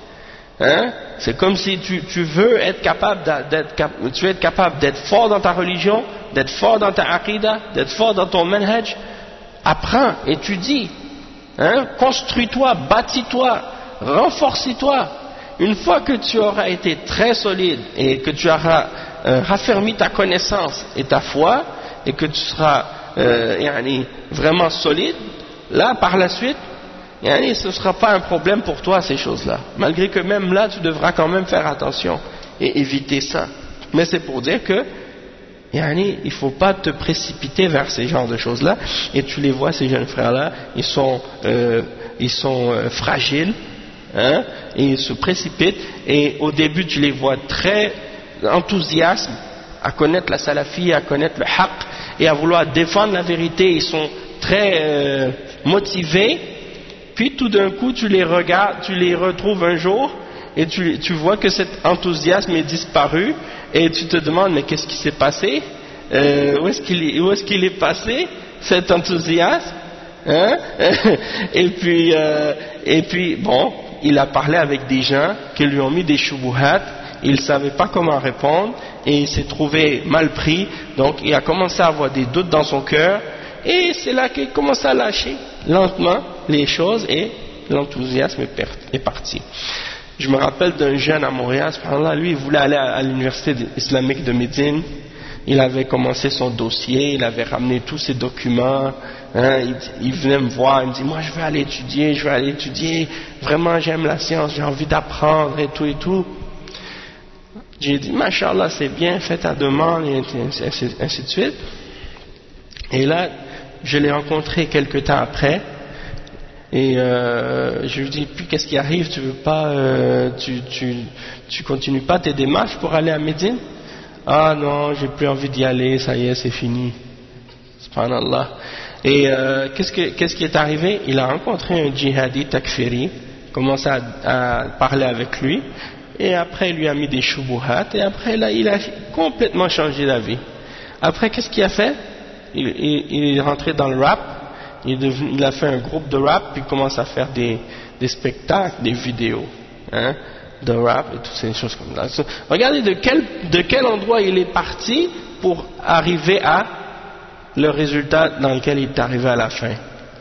Hein? C'est comme si tu, tu veux être capable d'être, tu veux être capable d'être fort dans ta religion, d'être fort dans ta aqidah, d'être fort dans ton manhaj. Apprends, étudie, hein? Construis-toi, bâtis-toi, renforcis-toi. Une fois que tu auras été très solide et que tu auras euh, raffermi ta connaissance et ta foi et que tu seras euh, yani, vraiment solide, là par la suite, yani, ce ne sera pas un problème pour toi ces choses-là. Malgré que même là tu devras quand même faire attention et éviter ça. Mais c'est pour dire que yani, il ne faut pas te précipiter vers ces genres de choses-là. Et tu les vois, ces jeunes frères-là, ils sont, euh, ils sont euh, fragiles. Hein, et ils se précipitent, et au début tu les vois très enthousiastes à connaître la salafie, à connaître le haqq et à vouloir défendre la vérité. Ils sont très euh, motivés, puis tout d'un coup tu les regardes, tu les retrouves un jour et tu, tu vois que cet enthousiasme est disparu et tu te demandes mais qu'est-ce qui s'est passé, euh, où est-ce qu'il est, où est-ce qu'il est passé cet enthousiasme, hein? et puis euh, et puis bon, il a parlé avec des gens qui lui ont mis des shubuhat, il ne savait pas comment répondre et il s'est trouvé mal pris, donc il a commencé à avoir des doutes dans son cœur et c'est là qu'il commence à lâcher lentement les choses et l'enthousiasme est parti. Je me rappelle d'un jeune à Montréal, lui il voulait aller à l'université islamique de Médine, il avait commencé son dossier, il avait ramené tous ses documents, hein, il, il venait me voir, il me dit moi je veux aller étudier, je veux aller étudier, vraiment j'aime la science, j'ai envie d'apprendre et tout et tout. J'ai dit Masha'Allah c'est bien, fais ta demande et ainsi, ainsi de suite. Et là, je l'ai rencontré quelque temps après, et euh, je lui dis, puis qu'est-ce qui arrive, tu veux pas, euh, tu, tu, tu continues pas tes démarches pour aller à Médine? Ah non, j'ai plus envie d'y aller, ça y est, c'est fini. Subhanallah. Et euh, qu'est-ce, que, qu'est-ce qui est arrivé? Il a rencontré un djihadi takfiri, commencé à, à parler avec lui, et après il lui a mis des shubuhat, et après là, il a complètement changé d'avis. Après, qu'est-ce qu'il a fait? il, il, il est rentré dans le rap, il, est devenu, il a fait un groupe de rap, puis il commence à faire des, des spectacles, des vidéos, hein, de rap et toutes ces choses comme ça. Regardez de quel, de quel endroit il est parti pour arriver à le résultat dans lequel il est arrivé à la fin.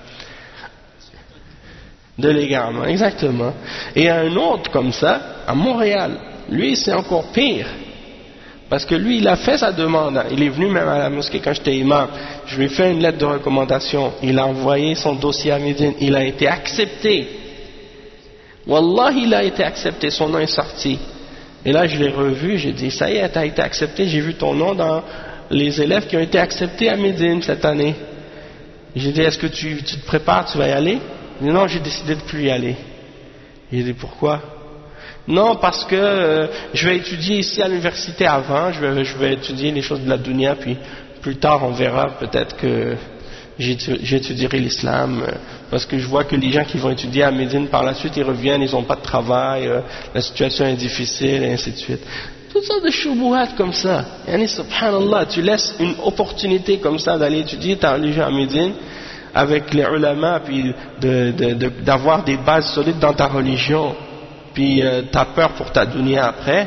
De l'égarement, exactement. Et un autre comme ça, à Montréal, lui c'est encore pire. Parce que lui, il a fait sa demande. Il est venu même à la mosquée quand j'étais imam. Je lui ai fait une lettre de recommandation. Il a envoyé son dossier à Médine. Il a été accepté. Wallah, il a été accepté. Son nom est sorti. Et là, je l'ai revu. J'ai dit, ça y est, tu as été accepté. J'ai vu ton nom dans les élèves qui ont été acceptés à Médine cette année. J'ai dit, est-ce que tu, tu te prépares, tu vas y aller? Il dit, non, j'ai décidé de plus y aller. J'ai dit, pourquoi? Non, parce que euh, je vais étudier ici à l'université avant, je vais, je vais étudier les choses de la dunya, puis plus tard on verra peut-être que j'étudierai l'islam, euh, parce que je vois que les gens qui vont étudier à Médine par la suite, ils reviennent, ils n'ont pas de travail, euh, la situation est difficile, et ainsi de suite. Toutes sortes de shubuhat comme ça. Yani, subhanallah, tu laisses une opportunité comme ça d'aller étudier ta religion à Médine, avec les ulama, puis de, de, de, d'avoir des bases solides dans ta religion, puis euh, t'as peur pour ta dunya après.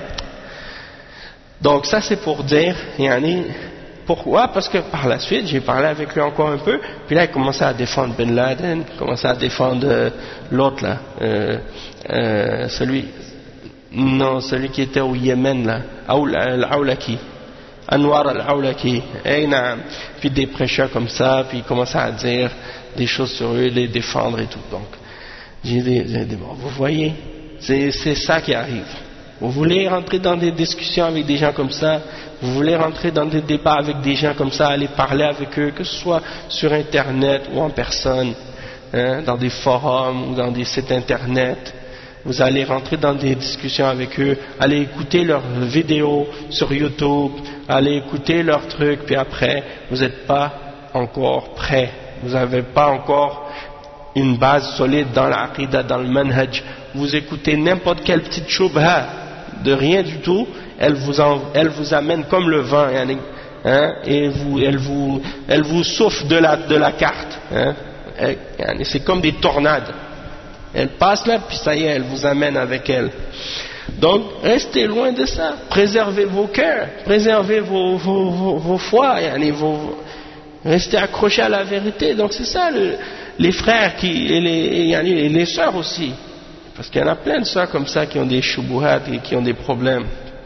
Donc ça c'est pour dire, yani, pourquoi? Parce que par la suite j'ai parlé avec lui encore un peu, puis là il commençait à défendre Ben Laden, il commençait à défendre euh, l'autre là, euh, euh, celui, non, celui qui était au Yémen là, Al-Awlaki, Anwar Al-Awlaki, et, puis des prêcheurs comme ça, puis il commençait à dire des choses sur eux, les défendre et tout. Donc j'ai dit, bon, vous voyez, c'est, c'est ça qui arrive. Vous voulez rentrer dans des discussions avec des gens comme ça, vous voulez rentrer dans des débats avec des gens comme ça, aller parler avec eux, que ce soit sur internet ou en personne, hein, dans des forums ou dans des sites internet, vous allez rentrer dans des discussions avec eux, allez écouter leurs vidéos sur YouTube, allez écouter leurs trucs, puis après vous n'êtes pas encore prêt, vous n'avez pas encore une base solide dans l'aqidah, dans le manhaj. Vous écoutez n'importe quelle petite shubha de rien du tout, elle vous, en, elle vous amène comme le vent, hein, et vous, elle, vous, elle vous souffle de la, de la carte, hein, c'est comme des tornades, elle passe là puis ça y est, elle vous amène avec elle. Donc restez loin de ça, préservez vos cœurs, préservez vos, vos, vos, vos foi, vos, restez accrochés à la vérité. Donc c'est ça le, les frères qui, et, les, et les sœurs aussi, parce qu'il y en a plein de sœurs comme ça qui ont des shubuhat et qui ont des problèmes.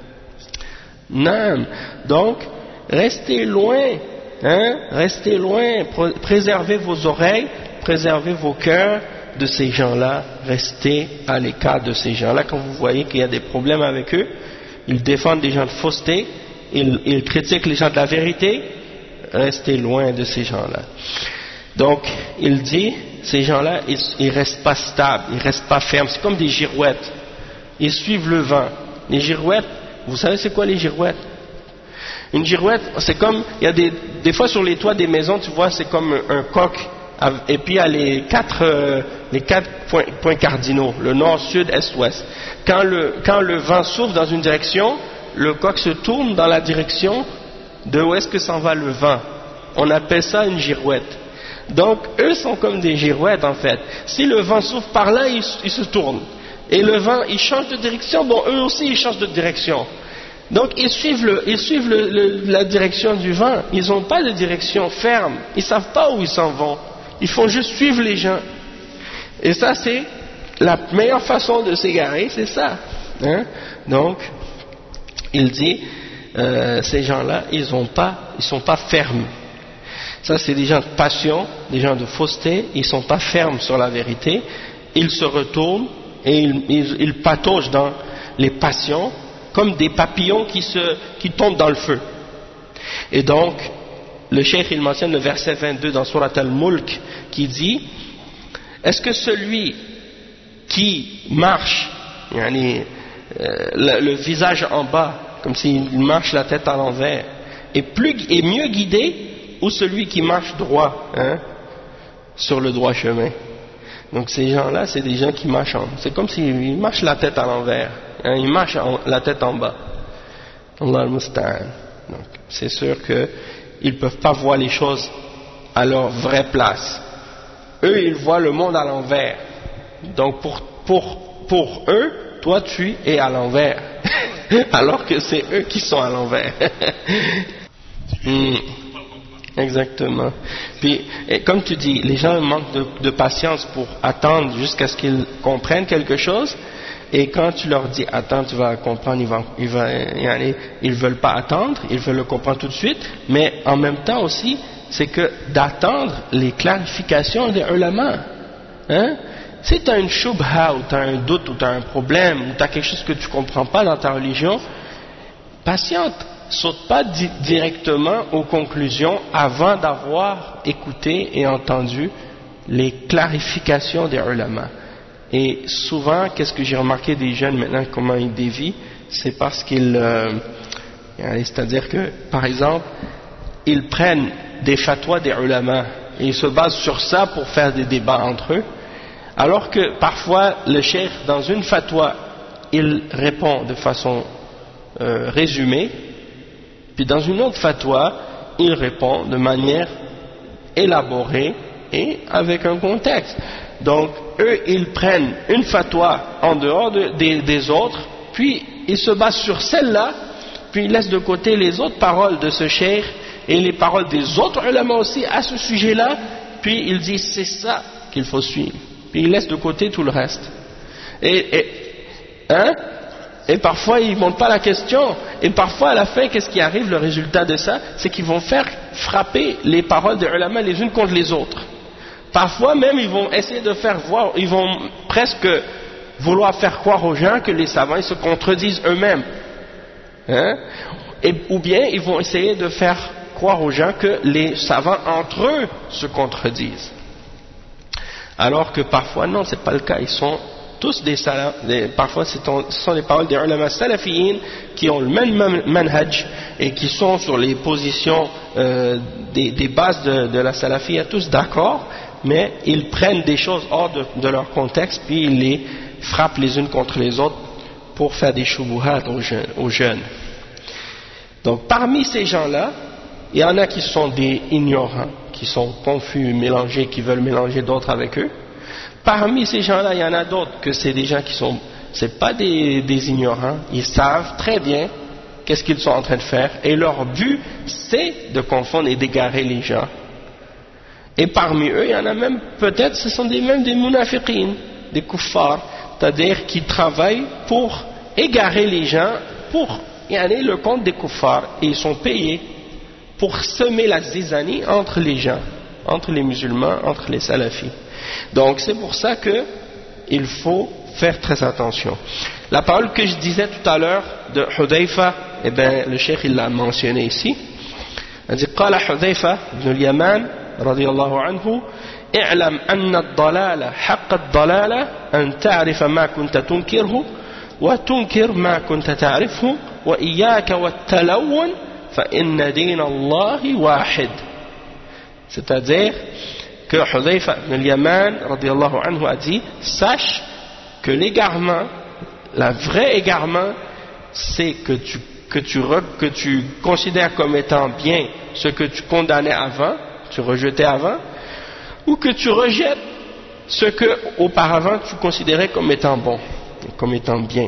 Non, donc restez loin, hein, restez loin, préservez vos oreilles, préservez vos cœurs de ces gens-là, restez à l'écart de ces gens-là. Quand vous voyez qu'il y a des problèmes avec eux, ils défendent des gens de fausseté, ils, ils critiquent les gens de la vérité, restez loin de ces gens-là. Donc, il dit, ces gens-là, ils, ils restent pas stables, ils restent pas fermes, c'est comme des girouettes, ils suivent le vent. Les girouettes, vous savez c'est quoi les girouettes? Une girouette, c'est comme, il y a des, des fois sur les toits des maisons, tu vois, c'est comme un coq, et puis il y a les quatre, euh, les quatre points, points cardinaux, le nord, sud, est, ouest. Quand le, quand le vent souffle dans une direction, le coq se tourne dans la direction de où est-ce que s'en va le vent. On appelle ça une girouette. Donc eux sont comme des girouettes en fait. Si le vent souffle par là, ils, ils se tournent. Et le vent, il change de direction, bon eux aussi ils changent de direction. Donc ils suivent, le, ils suivent le, le, la direction du vent. Ils n'ont pas de direction ferme. Ils ne savent pas où ils s'en vont. Ils font juste suivre les gens. Et ça c'est la meilleure façon de s'égarer, c'est ça. Hein? Donc il dit, euh, ces gens-là, ils ne sont pas fermes. Ça c'est des gens de passion, des gens de fausseté. Ils ne sont pas fermes sur la vérité. Ils se retournent et ils, ils, ils pataugent dans les passions comme des papillons qui, se, qui tombent dans le feu. Et donc le cheikh il mentionne le verset vingt-deux dans Surat Al-Mulk qui dit est-ce que celui qui marche yani, euh, le, le visage en bas comme s'il marche la tête à l'envers est, plus, est mieux guidé ou celui qui marche droit hein, sur le droit chemin? Donc ces gens-là c'est des gens qui marchent en, c'est comme s'ils marchent la tête à l'envers hein, ils marchent en, la tête en bas. Allah al-Musta'an. Donc c'est sûr que ils ne peuvent pas voir les choses à leur vraie place. Eux, ils voient le monde à l'envers. Donc pour, pour, pour eux, toi tu es à l'envers. Alors que c'est eux qui sont à l'envers. hmm. Exactement. Puis, et comme tu dis, les gens manquent de, de patience pour attendre jusqu'à ce qu'ils comprennent quelque chose. Et quand tu leur dis attends, tu vas comprendre, ils, vont, ils, vont, ils veulent pas attendre, ils veulent le comprendre tout de suite, mais en même temps aussi, c'est que d'attendre les clarifications des ulama. Hein? Si tu as une shubha, ou tu as un doute, ou tu as un problème, ou tu as quelque chose que tu comprends pas dans ta religion, patiente, saute pas di directement aux conclusions avant d'avoir écouté et entendu les clarifications des ulama. Et souvent, qu'est-ce que j'ai remarqué des jeunes maintenant, comment ils dévient, c'est parce qu'ils, euh, c'est-à-dire que, par exemple, ils prennent des fatwas des ulama et ils se basent sur ça pour faire des débats entre eux, alors que parfois le cheikh dans une fatwa, il répond de façon euh, résumée, puis dans une autre fatwa, il répond de manière élaborée et avec un contexte. Donc, eux, ils prennent une fatwa en dehors de, des, des autres, puis ils se basent sur celle-là, puis ils laissent de côté les autres paroles de ce cheikh et les paroles des autres ulama aussi à ce sujet-là, puis ils disent c'est ça qu'il faut suivre. Puis ils laissent de côté tout le reste. Et, et, hein, et parfois ils ne montent pas la question, et parfois à la fin, qu'est-ce qui arrive? Le résultat de ça, c'est qu'ils vont faire frapper les paroles des ulama les unes contre les autres. Parfois même ils vont essayer de faire voir, ils vont presque vouloir faire croire aux gens que les savants ils se contredisent eux-mêmes, hein? Et, ou bien ils vont essayer de faire croire aux gens que les savants entre eux se contredisent, alors que parfois non, c'est pas le cas. Ils sont tous des salaf, des, parfois ce sont les paroles des ulama salafiyin qui ont le même manhaj et qui sont sur les positions euh, des, des bases de, de la salafiyya, tous d'accord, mais ils prennent des choses hors de, de leur contexte puis ils les frappent les unes contre les autres pour faire des shubuhat aux jeunes, aux jeunes. Donc parmi ces gens-là, il y en a qui sont des ignorants, qui sont confus, mélangés, qui veulent mélanger d'autres avec eux. Parmi ces gens-là, il y en a d'autres que c'est des gens qui sont, c'est pas des, des ignorants, ils savent très bien qu'est-ce qu'ils sont en train de faire et leur but c'est de confondre et d'égarer les gens. Et parmi eux, il y en a même, peut-être, ce sont des, même des munafiqin, des kuffars, c'est-à-dire qui travaillent pour égarer les gens, pour y aller le compte des kuffars, et ils sont payés pour semer la zizanie entre les gens, entre les musulmans, entre les salafis. Donc c'est pour ça que il faut faire très attention. La parole que je disais tout à l'heure de Hudayfa, eh bien le cheikh il l'a mentionné ici. Il dit قال حذيفة بن اليمان رضي الله عنه اعلم أن الضلالة حق الضلالة أن تعرف ما كنت تنكره وتنكر ما كنت تعرفه وإياك والتلون فإن دين الله واحد. C'est-à-dire que Hudayfa ibn al-Yaman radiyallahu anhu a dit sache que l'égarement, la vraie égarement, c'est que tu, que, tu re, que tu considères comme étant bien ce que tu condamnais avant, tu rejetais avant, ou que tu rejettes ce que auparavant tu considérais comme étant bon, comme étant bien.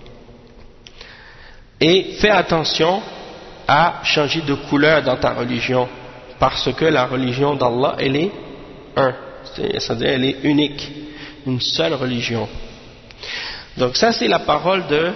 Et fais attention à changer de couleur dans ta religion, parce que la religion d'Allah elle est un, c'est-à-dire elle est unique, une seule religion. Donc ça c'est la parole de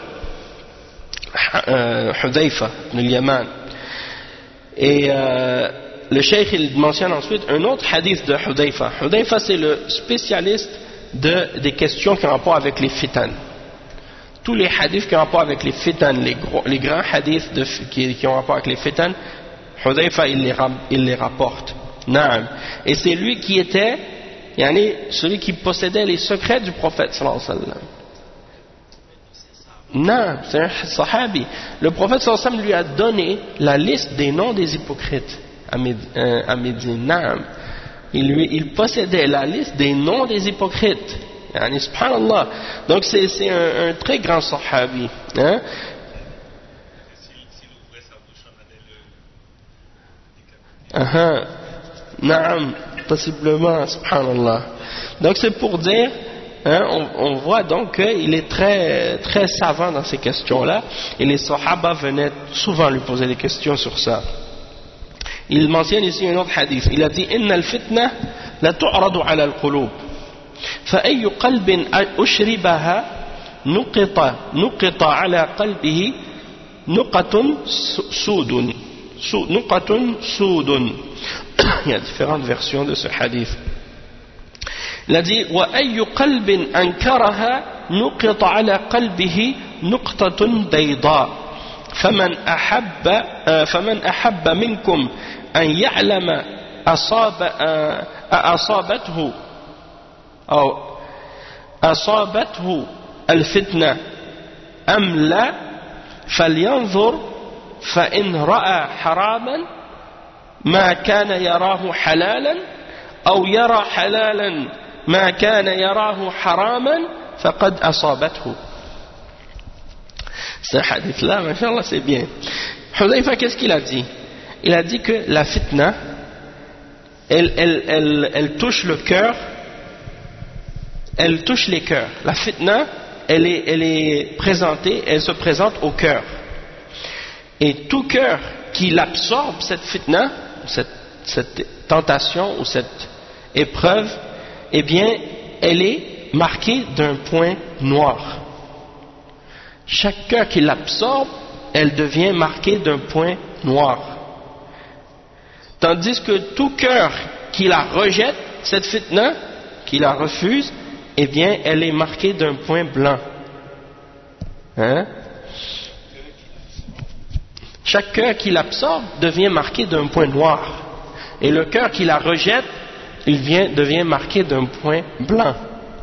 euh, Hudayfa ibn al-Yaman. Et euh, le cheikh il mentionne ensuite un autre hadith de Hudayfa. Hudayfa c'est le spécialiste de, des questions qui ont rapport avec les fitan. Tous les hadiths qui ont rapport avec les fitan, les, gros, les grands hadiths de, qui, qui ont rapport avec les fitan, Hudayfa, il les, il les rapporte. Naam. Et c'est lui qui était, yani, celui qui possédait les secrets du prophète sallallahu alayhi wa sallam. Non, c'est un sahabi. Le prophète sallallahu alayhi wa sallam lui a donné la liste des noms des hypocrites à Médine. Naam. Il, lui, il possédait la liste des noms des hypocrites. Yani, subhanallah. Donc c'est, c'est un, un très grand sahabi. Hein? Uh-huh. Naam, possiblement, subhanallah. Donc c'est pour dire, hein, on, on voit donc qu'il est très, très savant dans ces questions-là, et les sahaba venaient souvent lui poser des questions sur ça. Il mentionne ici un autre hadith, il a dit « Inna al-fitna la tu'radu ala al-qulub, fa ayyu qalbin ushribaha nuqita, nuqita ala qalbihi nuqatun sudun. Nuqatun sudun » Il y a différentes versions de ce hadith. Il a dit wa ayyu qalbin ankaraha nuqita ala qalbihi nuqtatun bayda faman ahabba faman ahabba minkum an ya'lama asaba asabathu aw asabathu al-fitna am la falyanzur fa in ra'a haraman ما كان يراه حلالا أو يرى حلالا ما كان يراه حراما فقد أصابته. Ce hadith-là, machallah, c'est bien. Hudayfa, qu'est-ce qu'il a dit? Il a dit que la fitna, elle, elle, elle, elle touche le cœur, elle touche les cœurs. La fitna, elle est, elle est présentée, elle se présente au cœur. Et tout cœur qui l'absorbe, cette fitna, Cette, cette tentation ou cette épreuve, eh bien, elle est marquée d'un point noir. Chaque cœur qui l'absorbe, elle devient marquée d'un point noir. Tandis que tout cœur qui la rejette, cette fitna, qui la refuse, eh bien, elle est marquée d'un point blanc. Hein? Chaque cœur qui l'absorbe devient marqué d'un point noir. Et le cœur qui la rejette, il vient, devient marqué d'un point blanc.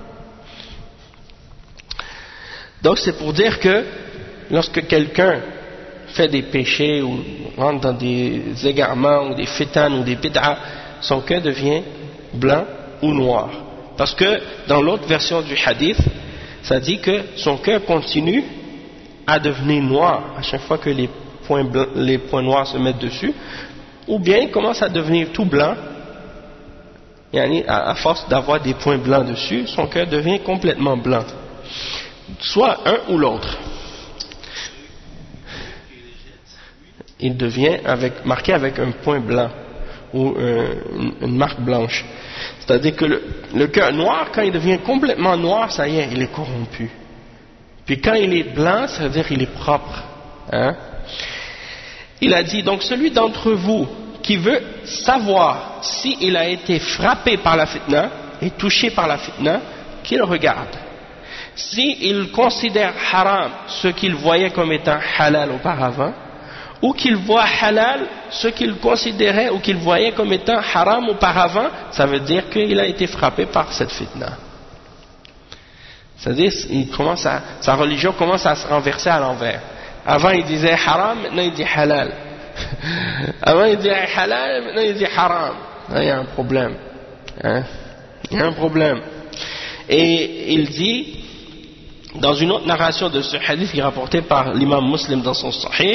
Donc c'est pour dire que lorsque quelqu'un fait des péchés ou rentre dans des égarements ou des fitanes ou des bid'a, son cœur devient blanc ou noir. Parce que dans l'autre version du hadith, ça dit que son cœur continue à devenir noir à chaque fois que les Points blancs, les points noirs se mettent dessus, ou bien il commence à devenir tout blanc, et à, à force d'avoir des points blancs dessus, son cœur devient complètement blanc. Soit un ou l'autre. Il devient avec, marqué avec un point blanc, ou euh, une, une marque blanche. C'est-à-dire que le, le cœur noir, quand il devient complètement noir, ça y est, il est corrompu. Puis quand il est blanc, ça veut dire qu'il est propre. Hein? Il a dit, donc celui d'entre vous qui veut savoir s'il a été frappé par la fitna et touché par la fitna, qu'il regarde. S'il considère haram ce qu'il voyait comme étant halal auparavant, ou qu'il voit halal ce qu'il considérait ou qu'il voyait comme étant haram auparavant, ça veut dire qu'il a été frappé par cette fitna. C'est-à-dire, il commence à, sa religion commence à se renverser à l'envers. Avant il disait haram, maintenant il dit halal. Avant il disait halal, maintenant il dit haram. Là, il y a un problème. Hein? Il y a un problème. Et il dit, dans une autre narration de ce hadith qui est rapporté par l'imam Muslim dans son Sahih,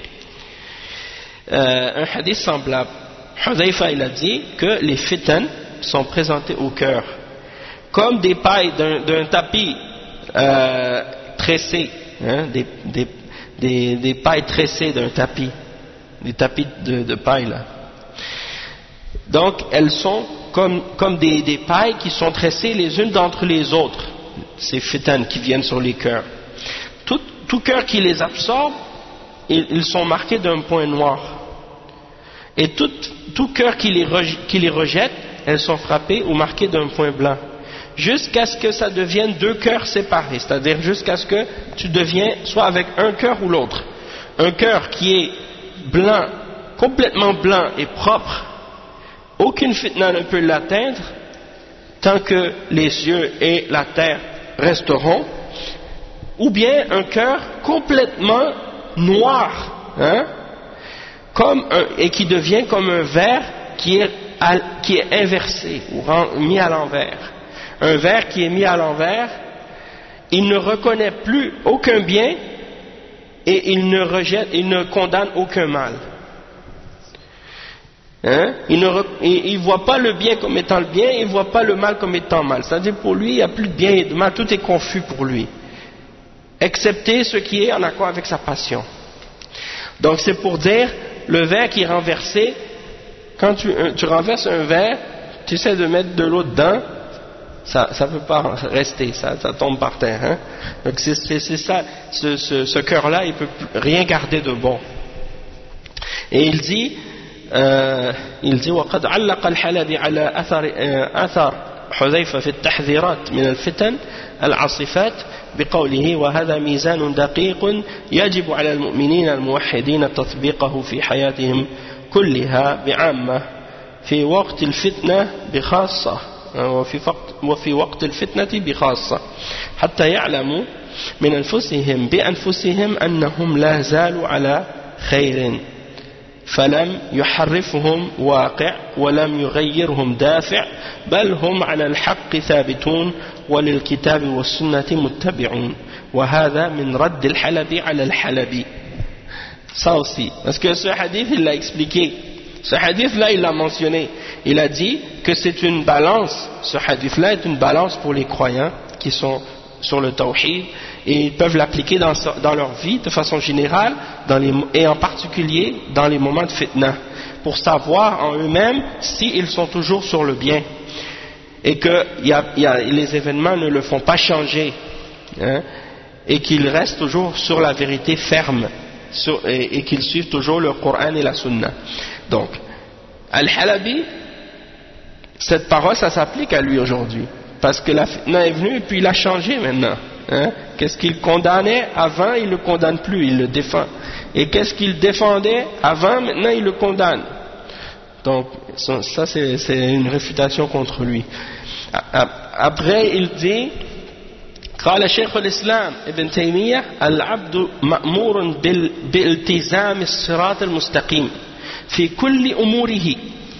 euh, un hadith semblable. Hudayfa il a dit que les fitan sont présentés au cœur, comme des pailles d'un, d'un tapis euh, tressé, hein, des, des Des, des pailles tressées d'un tapis, des tapis de, de paille là. Donc elles sont comme, comme des, des pailles qui sont tressées les unes d'entre les autres, ces fitanes qui viennent sur les cœurs. Tout, tout cœur qui les absorbe, ils, ils sont marqués d'un point noir. Et tout, tout cœur qui les, qui les rejette, elles sont frappées ou marquées d'un point blanc. Jusqu'à ce que ça devienne deux cœurs séparés, c'est-à-dire jusqu'à ce que tu deviens soit avec un cœur ou l'autre. Un cœur qui est blanc complètement blanc et propre, aucune fitna ne peut l'atteindre tant que les cieux et la terre resteront, ou bien un cœur complètement noir, hein, comme un, et qui devient comme un verre qui est, à, qui est inversé ou mis à l'envers. Un verre qui est mis à l'envers, il ne reconnaît plus aucun bien et il ne rejette, il ne condamne aucun mal. Hein? Il ne voit pas le bien comme étant le bien, il ne voit pas le mal comme étant mal. C'est-à-dire pour lui, il n'y a plus de bien et de mal, tout est confus pour lui, excepté ce qui est en accord avec sa passion. Donc c'est pour dire, le verre qui est renversé, quand tu, tu renverses un verre, tu essaies de mettre de l'eau dedans, ça ne peut pas rester, ça, ça tombe par terre. Hein? Donc c'est, c'est, c'est ça, ce, ce, ce cœur-là, il ne peut rien garder de bon. Et il dit, euh, il dit وقد علق الحلبي على أثر أثر حذيفة في التحذيرات من الفتن العاصفات بقوله وهذا ميزان دقيق يجب على المؤمنين الموحدين تطبيقه في حياتهم كلها بعامة في وقت الفتنة بخاصة وفي وقت وفي وقت الفتنة بخاصة حتى يعلموا من أنفسهم بأنفسهم أنهم لا زالوا على خير فلم يحرفهم واقع ولم يغيرهم دافع بل هم على الحق ثابتون وللكتاب والسنة متبعون وهذا من رد الحلبي على الحلبي. Ça aussi, parce que ce hadith il l'a expliqué, ce hadith là il l'a mentionné, il a dit que c'est une balance, ce hadith là est une balance pour les croyants qui sont sur le tawhid et ils peuvent l'appliquer dans, dans leur vie de façon générale dans les, et en particulier dans les moments de fitna pour savoir en eux-mêmes s'ils sont toujours sur le bien et que y a, y a, les événements ne le font pas changer, hein, et qu'ils restent toujours sur la vérité ferme sur, et, et qu'ils suivent toujours le Coran et la Sunna. Donc Al-Halabi, cette parole ça s'applique à lui aujourd'hui parce que la fitna est venue et puis il a changé maintenant. Hein? Qu'est-ce qu'il condamnait avant, il ne le condamne plus, il le défend. Et qu'est-ce qu'il défendait avant, maintenant il le condamne. Donc ça c'est, c'est une réfutation contre lui. Après il dit قال شيخ الإسلام ابن تيمية العبد مأمور بالالتزام الصراط المستقيم في كل أموره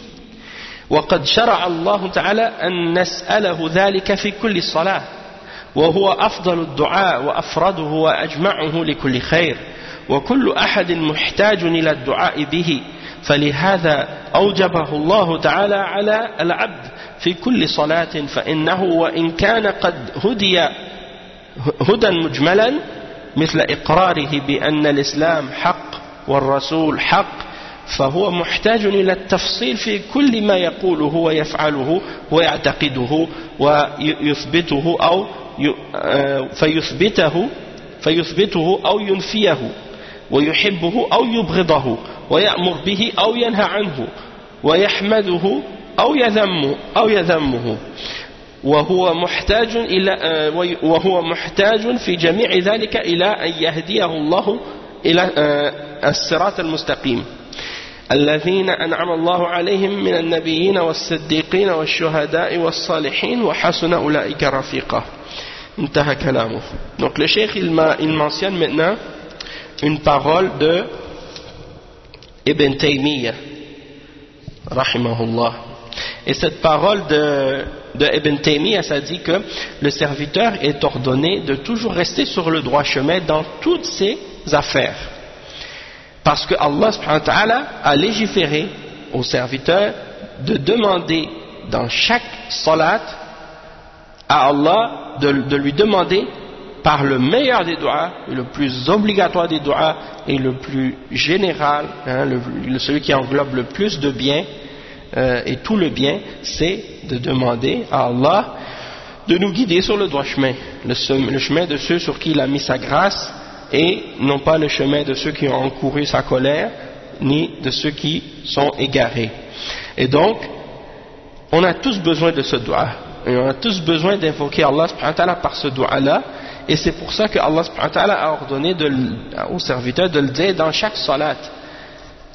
وقد شرع الله تعالى أن نسأله ذلك في كل صلاة وهو أفضل الدعاء وأفرده وأجمعه لكل خير وكل أحد محتاج إلى الدعاء به فلهذا أوجبه الله تعالى على العبد في كل صلاة فإنه وإن كان قد هدي هدى مجملا مثل إقراره بأن الإسلام حق والرسول حق فهو محتاج إلى التفصيل في كل ما يقوله ويفعله ويعتقده ويثبته أو فيثبته فيثبته أو ينفيه ويحبه أو يبغضه ويأمر به أو ينهى عنه ويحمده أو يذمه أو يذمه وهو محتاج إلى وهو محتاج في جميع ذلك إلى أن يهديه الله إلى الصراط المستقيم الذين أنعم الله عليهم من النبيين والصديقين والشهداء والصالحين وحسن أولئك رفيقا. انتهى كلامه. Donc le cheikh il, il mentionne maintenant une parole de Ibn Taymiyyah rahimahullah. Et cette parole de, de Ibn Taymiyyah, ça dit que le serviteur est ordonné de toujours rester sur le droit chemin dans toutes ses affaires. Parce que Allah subhanahu wa ta'ala a légiféré au serviteur de demander dans chaque salat à Allah de, de lui demander par le meilleur des doigts, le plus obligatoire des doigts et le plus général, hein, le, le, celui qui englobe le plus de bien euh, et tout le bien, c'est de demander à Allah de nous guider sur le droit chemin, le, le chemin de ceux sur qui il a mis sa grâce et non pas le chemin de ceux qui ont encouru sa colère ni de ceux qui sont égarés. Et donc on a tous besoin de ce doigt et on a tous besoin d'invoquer Allah subhanahu wa ta'ala par ce doigt là, et c'est pour ça que Allah subhanahu wa ta'ala a ordonné de, au serviteur de le dire dans chaque salat.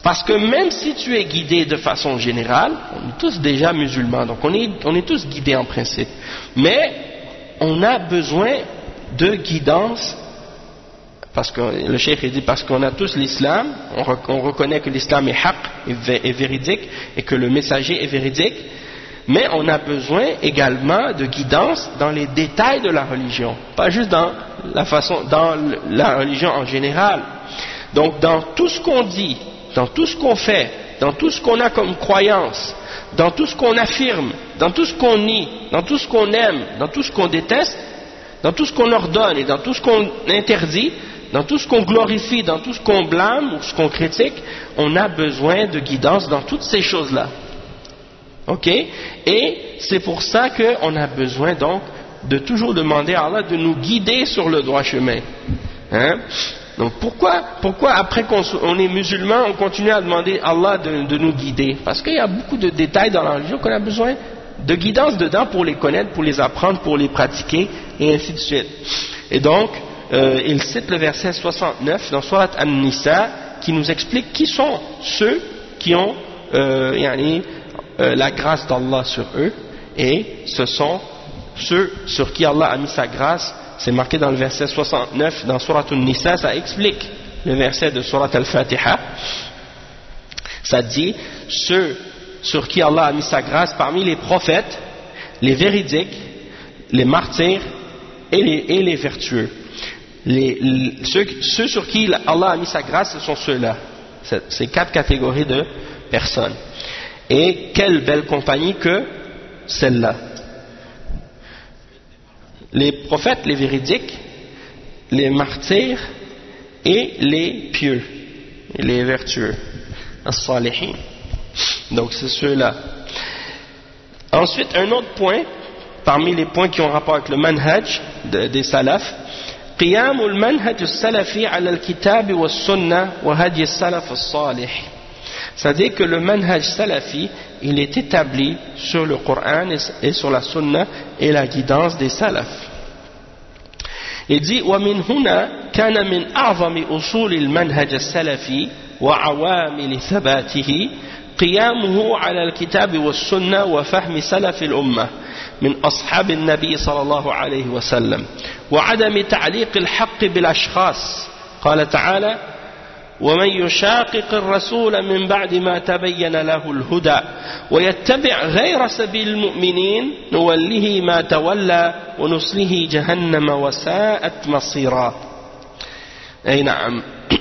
Parce que même si tu es guidé de façon générale, on est tous déjà musulmans, donc on est, on est tous guidés en principe, mais on a besoin de guidance, parce que le cheikh dit, parce qu'on a tous l'islam, on, on reconnaît que l'islam est haqq, est, est véridique, et que le messager est véridique, mais on a besoin également de guidance dans les détails de la religion, pas juste dans la façon, dans la religion en général. Donc dans tout ce qu'on dit, dans tout ce qu'on fait, dans tout ce qu'on a comme croyance, dans tout ce qu'on affirme, dans tout ce qu'on nie, dans tout ce qu'on aime, dans tout ce qu'on déteste, dans tout ce qu'on ordonne et dans tout ce qu'on interdit, dans tout ce qu'on glorifie, dans tout ce qu'on blâme ou ce qu'on critique, on a besoin de guidance dans toutes ces choses-là. Ok? Et c'est pour ça qu'on a besoin donc de toujours demander à Allah de nous guider sur le droit chemin. Hein? Donc pourquoi, pourquoi après qu'on on est musulman, on continue à demander à Allah de, de nous guider? Parce qu'il y a beaucoup de détails dans la religion qu'on a besoin de guidance dedans pour les connaître, pour les apprendre, pour les pratiquer, et ainsi de suite. Et donc, euh, il cite le verset soixante-neuf dans Surat An-Nisa qui nous explique qui sont ceux qui ont euh, yani, euh, la grâce d'Allah sur eux, et ce sont ceux sur qui Allah a mis sa grâce. C'est marqué dans le verset soixante-neuf dans Surat An-Nisa, ça explique le verset de Surat Al-Fatiha. Ça dit ceux sur qui Allah a mis sa grâce parmi les prophètes, les véridiques, les martyrs et les, et les vertueux. Les, les, ceux, ceux sur qui Allah a mis sa grâce, ce sont ceux-là. Ces quatre catégories de personnes. Et quelle belle compagnie que celle-là. Les prophètes, les véridiques, les martyrs et les pieux, les vertueux, as-salihin. Donc c'est ceux-là. Ensuite, un autre point, parmi les points qui ont rapport avec le manhaj de, des salafs, قيام المنهج السلفي على الكتاب والسنة وهدي السلف الصالح. C'est-à-dire que le manhaj salafi, il est établi sur le Coran et sur la sunna et la guidance des salafs. Il dit ومن هنا كان من أعظم أصول المنهج السلفي وعوامل ثباته قيامه على الكتاب والسنة وفهم سلف الأمة من أصحاب النبي صلى الله عليه وسلم وعدم تعليق الحق بالأشخاص. قال تعالى ومن يشاقق الرسول من بعد ما تبين له الهدى ويتبع غير سبيل المؤمنين نوله ما تولى ونصله جهنم وساءت مصيرا. أي نعم.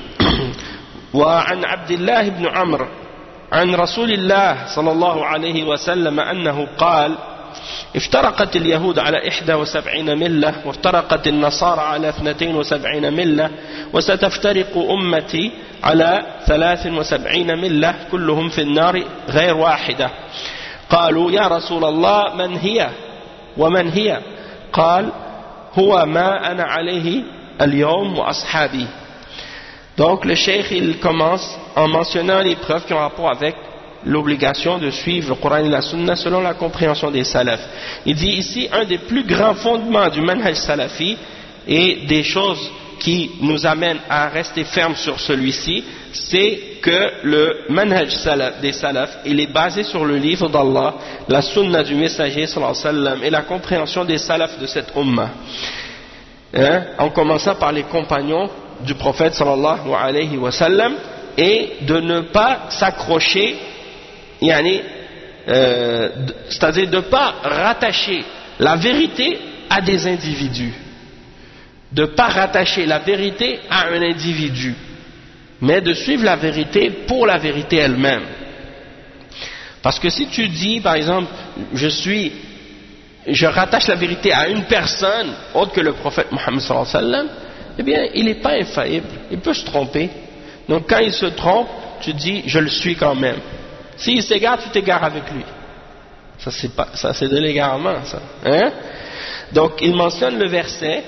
وعن عبد الله بن عمرو عن رسول الله صلى الله عليه وسلم أنه قال افترقت اليهود على إحدى وسبعين ملة وافترقت النصارى على اثنتين وسبعين ملة وستفترق أمتي على ثلاث وسبعين ملة كلهم في النار غير واحدة. قالوا يا رسول الله من هي ومن هي؟ قال هو ما أنا عليه اليوم وأصحابي. Donc le cheikh il commence en mentionnant les preuves qui ont rapport avec l'obligation de suivre le Coran et la Sunna selon la compréhension des salafs. Il dit ici un des plus grands fondements du manhaj salafi et des choses qui nous amènent à rester fermes sur celui-ci, c'est que le manhaj salaf, des salafs, il est basé sur le livre d'Allah, la Sunna du messager sallallahu alayhi wa sallam et la compréhension des salafs de cette ummah. Hein? En commençant par les compagnons du prophète sallallahu alayhi wa sallam, et de ne pas s'accrocher, yani, euh, c'est-à-dire de ne pas rattacher la vérité à des individus, de ne pas rattacher la vérité à un individu, mais de suivre la vérité pour la vérité elle-même. Parce que si tu dis par exemple je suis je rattache la vérité à une personne autre que le prophète Mohammed sallallahu alayhi wa sallam, eh bien il n'est pas infaillible, il peut se tromper. Donc quand il se trompe, tu dis je le suis quand même. S'il s'égare, tu t'égares avec lui. Ça c'est pas, ça c'est de l'égarement, ça. Hein? Donc il mentionne le verset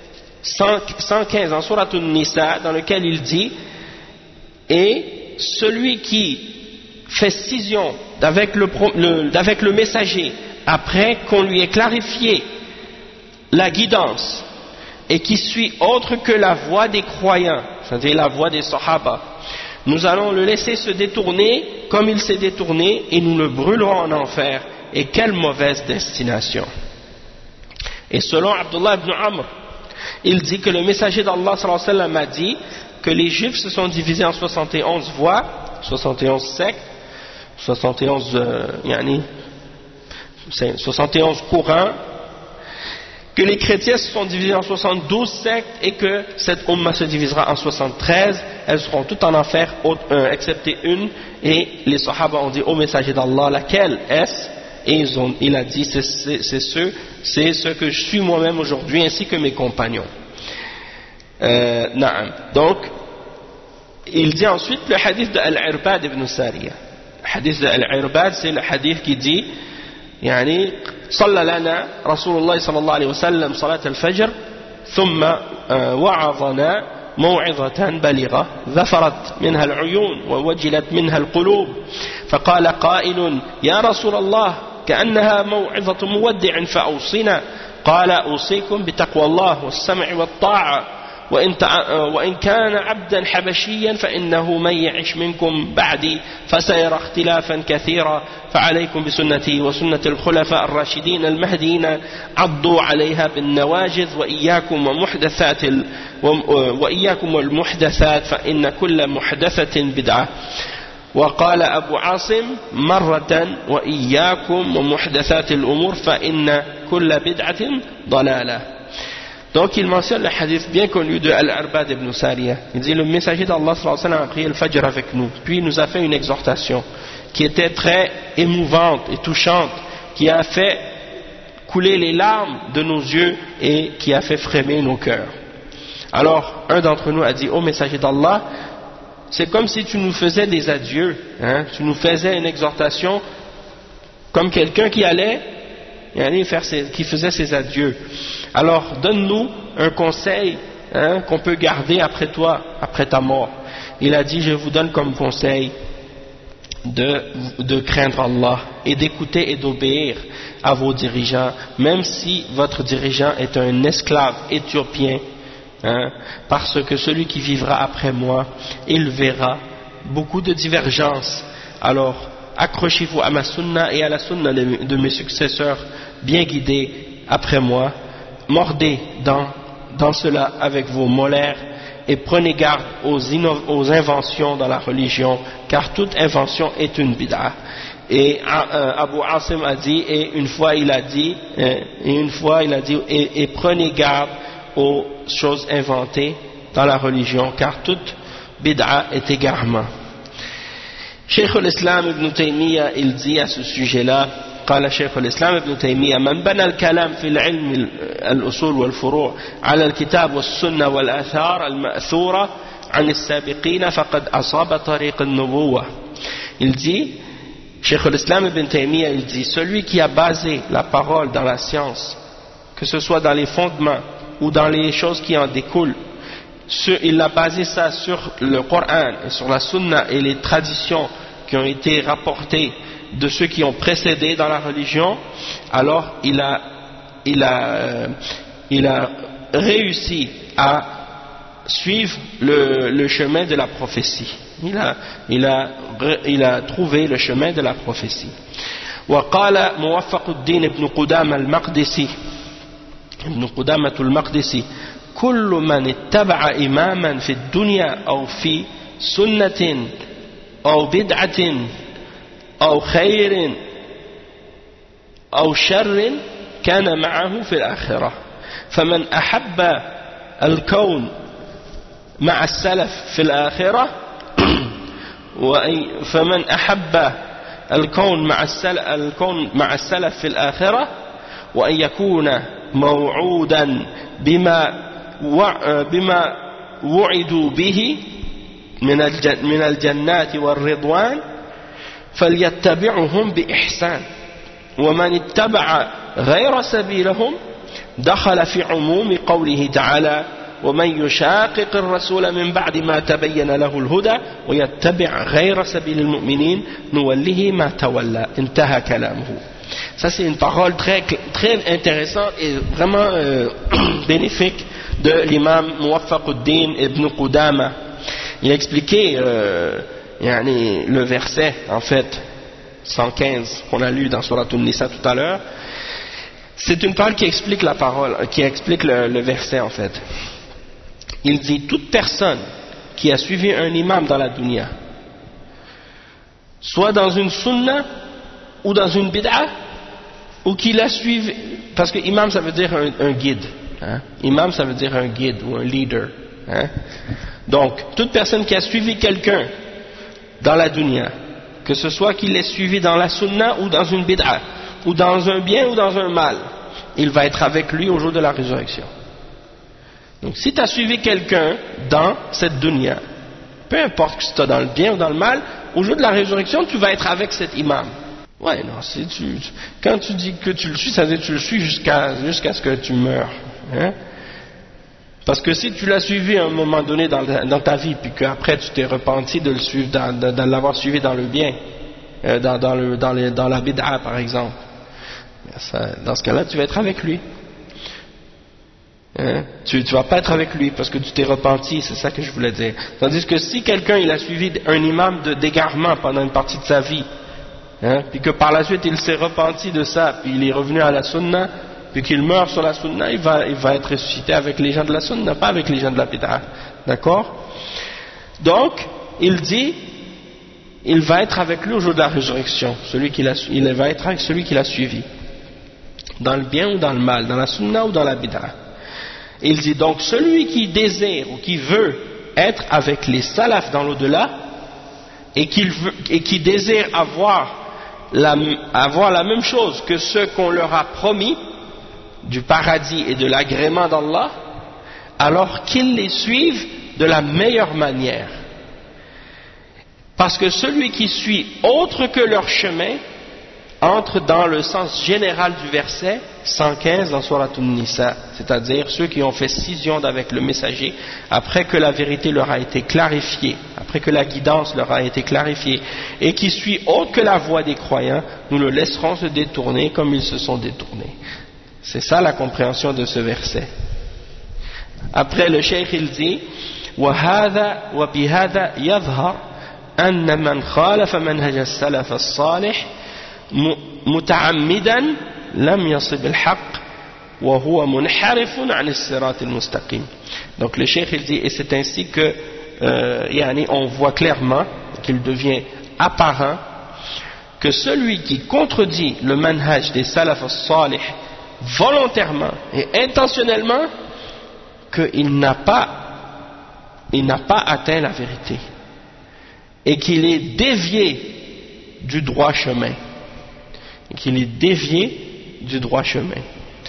cent quinze en Surat An-Nisa dans lequel il dit et celui qui fait scission avec le, le, avec le messager après qu'on lui ait clarifié la guidance et qui suit autre que la voie des croyants, c'est-à-dire la voie des Sahaba, nous allons le laisser se détourner comme il s'est détourné et nous le brûlerons en enfer. Et quelle mauvaise destination. Et selon Abdullah ibn Amr, il dit que le messager d'Allah sallallahu alayhi wa sallam a dit que les juifs se sont divisés en soixante et onze voies, soixante et onze sectes, soixante et onze, euh, yani, soixante et onze courants, que les chrétiens se sont divisés en soixante-douze sectes et que cette umma se divisera en soixante-treize, elles seront toutes en enfer, euh, excepté une, et les sahaba ont dit au messager d'Allah, laquelle est-ce? Et ils ont, il a dit, c'est ce, c'est ce que je suis moi-même aujourd'hui, ainsi que mes compagnons. Euh, naam. Donc, il dit ensuite le hadith de Al-Irbad ibn Sariya. Le hadith de Al-Irbad, c'est le hadith qui dit, يعني صلى لنا رسول الله صلى الله عليه وسلم صلاة الفجر ثم وعظنا موعظة بلغة ذفرت منها العيون ووجلت منها القلوب فقال قائل يا رسول الله كأنها موعظة مودع فأوصنا قال أوصيكم بتقوى الله والسمع والطاعة وإن, وإن كان عبدا حبشيا فإنه من يعش منكم بعدي فسيرى اختلافا كثيرا فعليكم بسنتي وسنة الخلفاء الراشدين المهديين عضوا عليها بالنواجذ وإياكم ومحدثات ال... وإياكم والمحدثات فإن كل محدثة بدعة وقال أبو عاصم مرة وإياكم ومحدثات الأمور فإن كل بدعة ضلالة. Donc il mentionne le hadith bien connu de Al-Arbad ibn Sariya. Il dit le messager d'Allah sallallahu alayhi wa sallam a prié le Fajr avec nous, puis il nous a fait une exhortation qui était très émouvante et touchante, qui a fait couler les larmes de nos yeux et qui a fait frémir nos cœurs. Alors un d'entre nous a dit, ô messager d'Allah, c'est comme si tu nous faisais des adieux, hein? Tu nous faisais une exhortation comme quelqu'un qui allait faire ses, qui faisait ses adieux. Alors donne-nous un conseil, hein, qu'on peut garder après toi, après ta mort. Il a dit, je vous donne comme conseil de, de craindre Allah et d'écouter et d'obéir à vos dirigeants, même si votre dirigeant est un esclave éthiopien, hein, parce que celui qui vivra après moi, il verra beaucoup de divergences. Alors accrochez-vous à ma sunna et à la sunna de mes successeurs bien guidés après moi, mordez dans, dans cela avec vos molaires et prenez garde aux, aux inventions dans la religion, car toute invention est une bid'a. Et euh, Abu Asim a dit, et une fois il a dit, euh, et une fois il a dit, et, et prenez garde aux choses inventées dans la religion, car toute bid'a est égarement. Cheikh al-Islam ibn Taymiyyah, il dit à ce sujet-là, قال شيخ الإسلام ابن تيمية من بنى الكلام في العلم الأصول والفروع على الكتاب والسنة والآثار المأثورة عن السابقين فقد أصاب طريق النبوة. Il dit, Cheikh al-Islam ibn Taymiyyah, il dit, celui qui a basé la parole dans la science, que ce soit dans les fondements ou dans les choses qui en découlent, il a basé ça sur le Coran et sur la Sunna et les traditions qui ont été rapportées de ceux qui ont précédé dans la religion, alors il a, il a, euh, il a réussi à suivre le, le chemin de la prophétie. Il a, il a, il a trouvé le chemin de la prophétie. وقال موفق الدين ابن قدامة المقدسي ابن قدامة المقدسي كل من اتبع إماما في الدنيا أو في سنة أو بدعة أو خير أو شر كان معه في الآخرة فمن أحب الكون مع السلف في الآخرة فمن أحب الكون مع السلف, الكون مع السلف في الآخرة وأن يكون موعودا بما بما وعدوا به من الجنات والرضوان فليتبعهم بإحسان ومن اتبع غير سبيلهم دخل في عموم قوله تعالى ومن يشاقق الرسول من بعد ما تبين له الهدى ويتبع غير سبيل المؤمنين نوله ما تولى انتهى كلامه. Ça c'est une parole très, très intéressante et vraiment euh, bénéfique de l'imam Muwaffaq ad-Din ibn Qudama. il a expliqué euh, yani, le verset, en fait, cent quinze, qu'on a lu dans Surat An-Nisa tout à l'heure. C'est une parole qui explique la parole, qui explique le, le verset, en fait. Il dit, toute personne qui a suivi un imam dans la dunya, soit dans une sunna ou dans une bid'a, ou qui l'a suivi, parce que imam ça veut dire un, un guide, hein? Imam ça veut dire un guide ou un leader, hein? Donc toute personne qui a suivi quelqu'un dans la dunya, que ce soit qu'il l'ait suivi dans la sunna ou dans une bid'a, ou dans un bien ou dans un mal, il va être avec lui au jour de la résurrection. Donc si tu as suivi quelqu'un dans cette dunya, peu importe si tu es dans le bien ou dans le mal, au jour de la résurrection, tu vas être avec cet imam. Ouais, non, si tu, quand tu dis que tu le suis, ça veut dire que tu le suis jusqu'à jusqu'à ce que tu meurs. Hein? Parce que si tu l'as suivi à un moment donné dans, dans ta vie, puis qu'après tu t'es repenti de le suivre, dans, de, de l'avoir suivi dans le bien, euh, dans, dans, le, dans, les, dans la bid'a par exemple, ça, dans ce cas-là, tu vas être avec lui. Hein? Tu ne vas pas être avec lui parce que tu t'es repenti, c'est ça que je voulais dire. Tandis que si quelqu'un il a suivi un imam de d'égarement pendant une partie de sa vie, hein, puis que par la suite il s'est repenti de ça, puis il est revenu à la sunna, puis qu'il meurt sur la sunna, il va, il va être ressuscité avec les gens de la sunna, pas avec les gens de la bid'a. D'accord? Donc, il dit, il va être avec lui au jour de la résurrection, celui qui l'a, il va être avec celui qui l'a suivi, dans le bien ou dans le mal, dans la sunna ou dans la bid'a. Il dit donc, celui qui désire ou qui veut être avec les salafs dans l'au-delà, et, qu'il veut, et qui désire avoir la, avoir la même chose que ceux qu'on leur a promis, du paradis et de l'agrément d'Allah, alors qu'ils les suivent de la meilleure manière. Parce que celui qui suit autre que leur chemin entre dans le sens général du verset cent quinze dans Surat An-Nisa, c'est-à-dire ceux qui ont fait scission avec le messager après que la vérité leur a été clarifiée, après que la guidance leur a été clarifiée, et qui suit autre que la voie des croyants, nous le laisserons se détourner comme ils se sont détournés. C'est ça la compréhension de ce verset. Après le cheikh il dit وَهَذَا وَبِهَذَا يَظْهَرْ أَنَّ مَنْ خَالَفَ مَنْهَجَ السَّلَفَ الصَّالِحِ متعمدا لم يصب الحق وهو منحرف عن الصراط المستقيم. Donc le cheikh il dit, et c'est ainsi que euh, yani on voit clairement qu'il devient apparent que celui qui contredit le manhaj des salaf as-salih volontairement et intentionnellement, qu'il n'a pas il n'a pas atteint la vérité et qu'il est dévié du droit chemin, qu'il est dévié du droit chemin.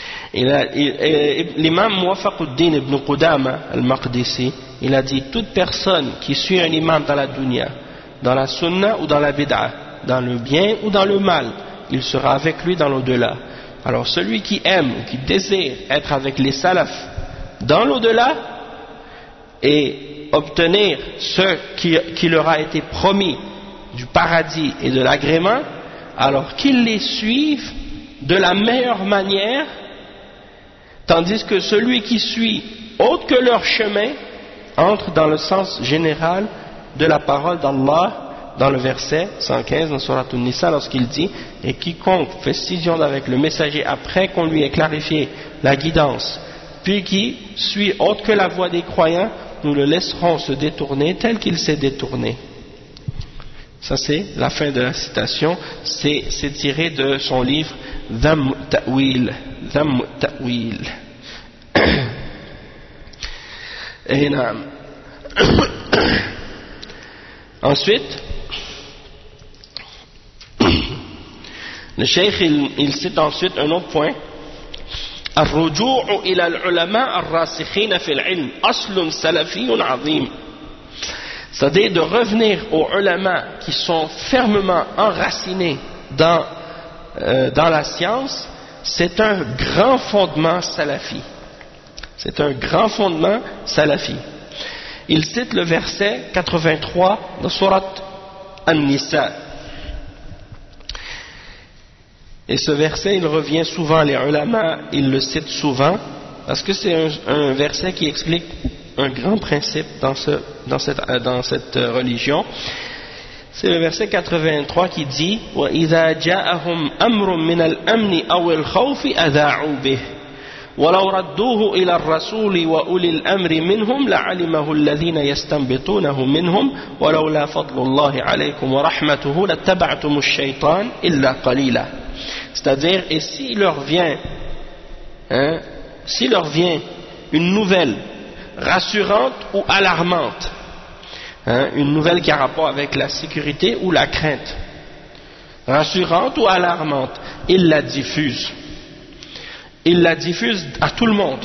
L'imam Muwafaquddin ibn Qudama al-Maqdisi, il a dit, toute personne qui suit un imam dans la dunya, dans la sunna ou dans la bid'a, dans le bien ou dans le mal, il sera avec lui dans l'au-delà. Alors celui qui aime ou qui désire être avec les salafs dans l'au-delà et obtenir ce qui, qui leur a été promis du paradis et de l'agrément, alors qu'ils les suivent de la meilleure manière, tandis que celui qui suit autre que leur chemin entre dans le sens général de la parole d'Allah dans le verset cent quinze dans Surat An-Nisa, lorsqu'il dit, et quiconque fait scission avec le messager après qu'on lui ait clarifié la guidance, puis qui suit autre que la voie des croyants, nous le laisserons se détourner tel qu'il s'est détourné. Ça c'est la fin de la citation, c'est, c'est tiré de son livre Dhamm Ta'wil. Dhamm Ta'wil. Et naam. Ensuite, le cheikh il, il cite ensuite un autre point. الرجوع إلى العلماء الراسخين في العلم أصل سلفي عظيم. C'est-à-dire de revenir aux ulama qui sont fermement enracinés dans, euh, dans la science, c'est un grand fondement salafi. C'est un grand fondement salafi. Il cite le verset quatre-vingt-trois de Surat An-Nisa. Et ce verset, il revient souvent, les ulama, ils le citent souvent, parce que c'est un, un verset qui explique un grand principe dans, ce, dans, cette, dans cette religion. C'est le verset quatre-vingt-trois qui dit وَإِذَا جَاءَهُمْ أَمْرٌ مِنَ الْأَمْنِ أَوِ الْخَوْفِ أَذَاعُوا بِهِ وَلَوْ رَدُّوهُ إِلَى الرَّسُولِ وَأُولِي الْأَمْرِ مِنْهُمْ لَعَلِمَهُ الَّذِينَ يَسْتَنبِطُونَهُ مِنْهُمْ وَلَوْلَا فَضْلُ اللَّهِ عَلَيْكُمْ وَرَحْمَتُهُ لَاتَّبَعْتُمُ الشَّيْطَانَ إِلَّا قَلِيلًا. C'est-à-dire, et s'il leur vient, hein, s'il leur vient une nouvelle rassurante ou alarmante, hein, une nouvelle qui a rapport avec la sécurité ou la crainte, rassurante ou alarmante, ils la diffusent. Ils la diffusent à tout le monde.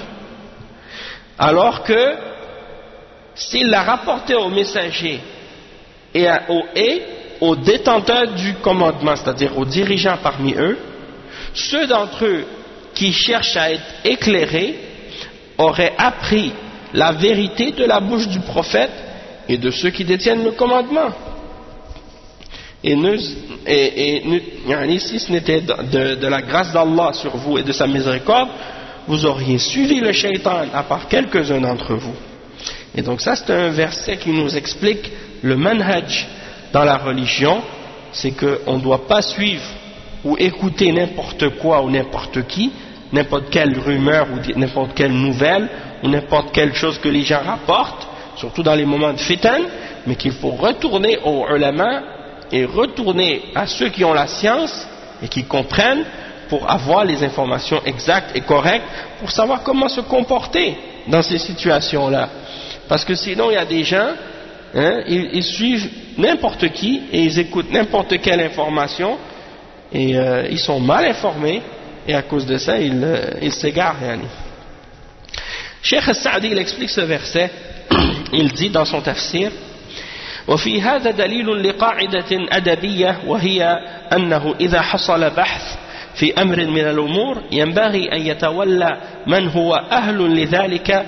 Alors que s'ils la rapportaient aux messagers et, à, aux, et aux détenteurs du commandement, c'est-à-dire aux dirigeants parmi eux, ceux d'entre eux qui cherchent à être éclairés auraient appris la vérité de la bouche du prophète et de ceux qui détiennent le commandement. Et, nous, et, et nous, si ce n'était de, de, de la grâce d'Allah sur vous et de sa miséricorde, vous auriez suivi le shaitan, à part quelques-uns d'entre vous. Et donc ça, c'est un verset qui nous explique le manhaj dans la religion, c'est qu'on ne doit pas suivre ou écouter n'importe quoi ou n'importe qui, n'importe quelle rumeur ou n'importe quelle nouvelle ou n'importe quelle chose que les gens rapportent, surtout dans les moments de fitan, mais qu'il faut retourner aux ulama et retourner à ceux qui ont la science et qui comprennent pour avoir les informations exactes et correctes pour savoir comment se comporter dans ces situations-là. Parce que sinon il y a des gens, hein, ils, ils suivent n'importe qui et ils écoutent n'importe quelle information et euh, ils sont mal informés et à cause de ça ils euh, ils s'égarent. Yani. Cheikh Al-Sa'di il explique ce verset, il dit dans son tafsir: وفي هذا دليل لقاعدة أدبية وهي أنه إذا حصل بحث في أمر من الأمور ينبغي أن يتولى من هو أهل لذلك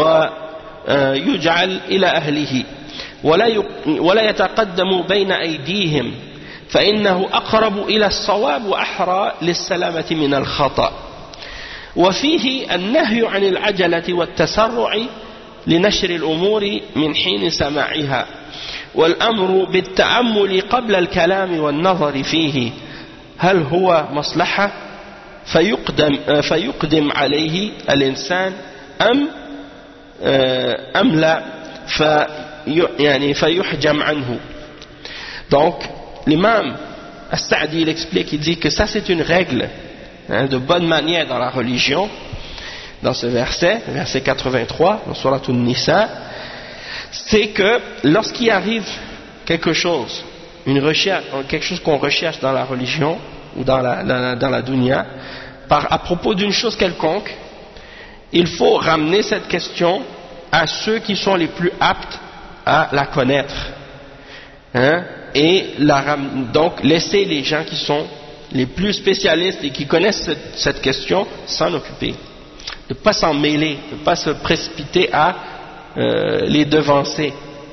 ويجعل إلى أهله ولا يتقدم بين أيديهم فإنه أقرب إلى الصواب وأحرى للسلامة من الخطأ. وفيه النهي عن العجلة والتسرع لنشر الأمور من حين سماعها والأمر بالتأمل قبل الكلام والنظر فيه هل هو مصلحة فيقدم, فيقدم عليه الإنسان أم أم لا في يعني فيحجم عنه. Donc l'imam As-Sa'di il explique, il dit que ça c'est une règle, hein, de bonne manière dans la religion, dans ce verset, verset quatre-vingt-trois, dans Surat An-Nisa, c'est que lorsqu'il arrive quelque chose, une recherche, quelque chose qu'on recherche dans la religion ou dans la, dans, dans la dunya, par, à propos d'une chose quelconque, il faut ramener cette question à ceux qui sont les plus aptes à la connaître, hein, et la, donc laisser les gens qui sont les plus spécialistes et qui connaissent cette, cette question s'en occuper, de ne pas s'en mêler, de ne pas se précipiter à Euh, les devancer,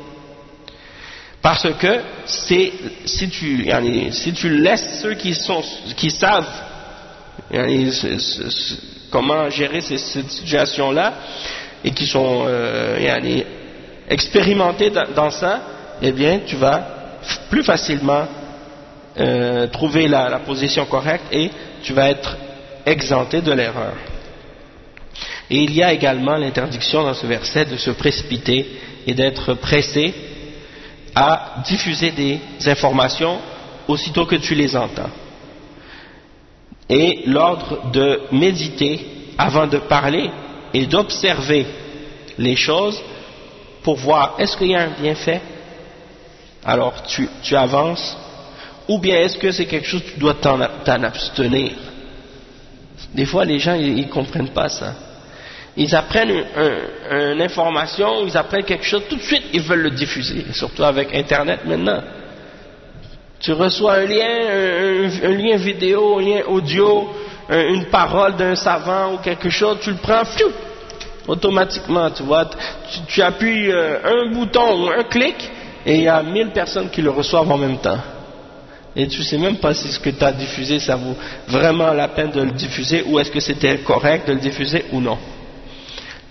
parce que c'est, si tu si tu laisses ceux qui sont qui savent comment gérer ces, cette situation là et qui sont euh, expérimentés dans, dans ça, eh bien tu vas plus facilement euh, trouver la, la position correcte et tu vas être exempté de l'erreur. Et il y a également l'interdiction dans ce verset de se précipiter et d'être pressé à diffuser des informations aussitôt que tu les entends. Et l'ordre de méditer avant de parler et d'observer les choses pour voir est-ce qu'il y a un bienfait, alors tu, tu avances, ou bien est-ce que c'est quelque chose que tu dois t'en, t'en abstenir. Des fois les gens ils ne comprennent pas ça. Ils apprennent une un, un information, ils apprennent quelque chose, tout de suite ils veulent le diffuser, surtout avec internet maintenant. Tu reçois un lien, un, un lien vidéo, un lien audio, un, une parole d'un savant ou quelque chose, tu le prends, fiou, automatiquement, tu vois, tu, tu appuies un bouton ou un clic et il y a mille personnes qui le reçoivent en même temps. Et tu sais même pas si ce que tu as diffusé ça vaut vraiment la peine de le diffuser ou est-ce que c'était correct de le diffuser ou non.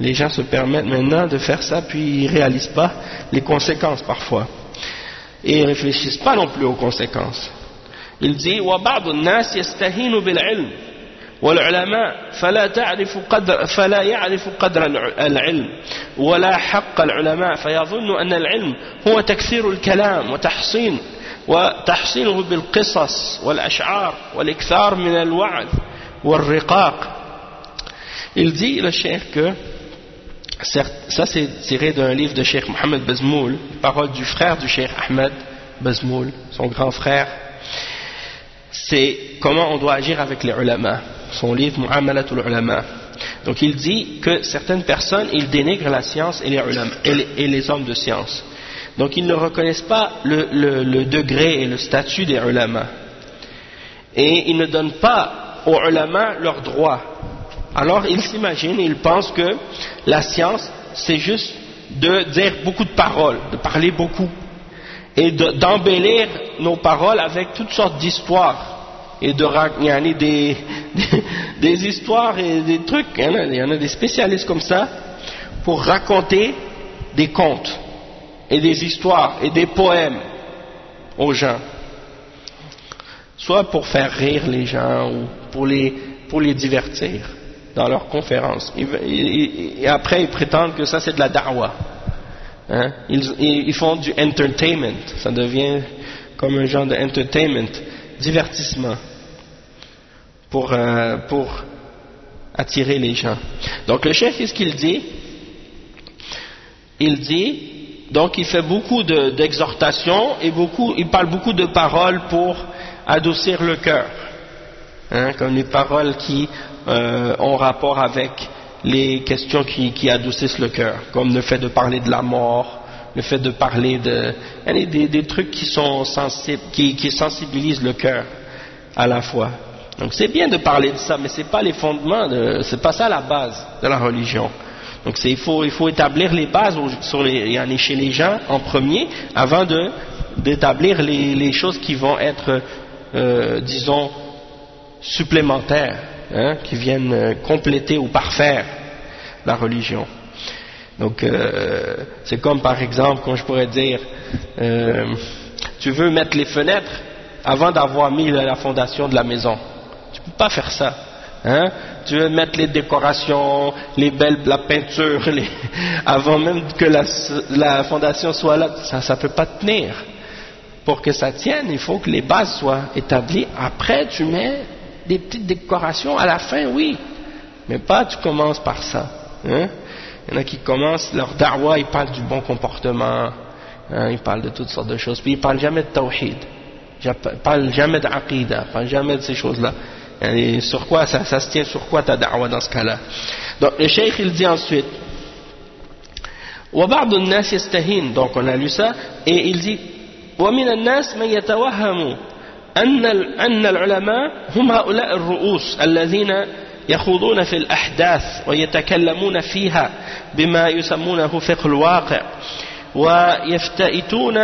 Les gens se permettent maintenant de faire ça, puis ils ne réalisent pas les conséquences parfois. Et ils ne réfléchissent pas non plus aux conséquences. Il dit وَبَعْضُ النَّاسِ يَسْتَهِينُ بِالْعِلْمِ والعلماء فلا تعرف قدر فلا يعرف قدر العلم ولا حق العلماء فيظن أن العلم هو تكثير الكلام وتحصين وتحصينه بالقصص والأشعار والإكثار من الوعظ والرقاق. Il dit le cheikh que ça c'est tiré d'un livre de cheikh Mohammed Bazmoul, parole du frère du cheikh Ahmed Bazmoul, son grand frère. C'est comment on doit agir avec les ulama, son livre Mu'amalatul Ulama. Donc il dit que certaines personnes, ils dénigrent la science et les, ulama, et les, et les hommes de science. Donc ils ne reconnaissent pas le, le, le degré et le statut des ulama. Et ils ne donnent pas aux ulama leurs droits. Alors ils s'imaginent, ils pensent que la science, c'est juste de dire beaucoup de paroles, de parler beaucoup. Et d'embellir nos paroles avec toutes sortes d'histoires et de raconter des, des, des histoires et des trucs. Il y, en a, il y en a des spécialistes comme ça pour raconter des contes et des histoires et des poèmes aux gens, soit pour faire rire les gens ou pour les, pour les divertir dans leurs conférences. Et, et, et après ils prétendent que ça c'est de la da'wah. Hein? Ils, ils font du entertainment, ça devient comme un genre de entertainment, divertissement, pour, euh, pour attirer les gens. Donc le chef, qu'est-ce qu'il dit? Il dit, donc il fait beaucoup de, d'exhortations et beaucoup, il parle beaucoup de paroles pour adoucir le cœur, hein, comme les paroles qui euh, ont rapport avec les questions qui, qui adoucissent le cœur, comme le fait de parler de la mort, le fait de parler de des, des trucs qui sont sensibles, qui, qui sensibilisent le cœur à la fois. Donc c'est bien de parler de ça, mais c'est pas les fondements, de, c'est pas ça la base de la religion. Donc c'est, il faut il faut établir les bases sur les, chez les gens en premier, avant de d'établir les, les choses qui vont être, euh, disons, supplémentaires. Hein, qui viennent compléter ou parfaire la religion. Donc euh, c'est comme par exemple, quand je pourrais dire, euh, tu veux mettre les fenêtres avant d'avoir mis la fondation de la maison. Tu ne peux pas faire ça. Hein? Tu veux mettre les décorations, les belles, la peinture, les, avant même que la, la fondation soit là, ça ne peut pas tenir. Pour que ça tienne, il faut que les bases soient établies. Après, tu mets des petites décorations à la fin, oui, mais pas tu commences par ça. Hein? Il y en a qui commencent leur da'wa, ils parlent du bon comportement, hein, ils parlent de toutes sortes de choses, puis ils parlent jamais de tawhid, ils parlent jamais d'aqidah, ils parlent jamais de ces choses-là. Et sur quoi ça, ça se tient sur quoi ta da'wa dans ce cas-là? Donc le cheikh il dit ensuite, وَبَعْضُ النَّاسِ يَسْتَهِينَ, donc on a lu ça, et il dit وَمِنَ النَّاسِ مَنْ يَتَوَهَّمُ أن أن العلماء هم هؤلاء الرؤوس الذين يخوضون في الأحداث ويتكلمون فيها بما يسمونه فقه الواقع ويفتئتون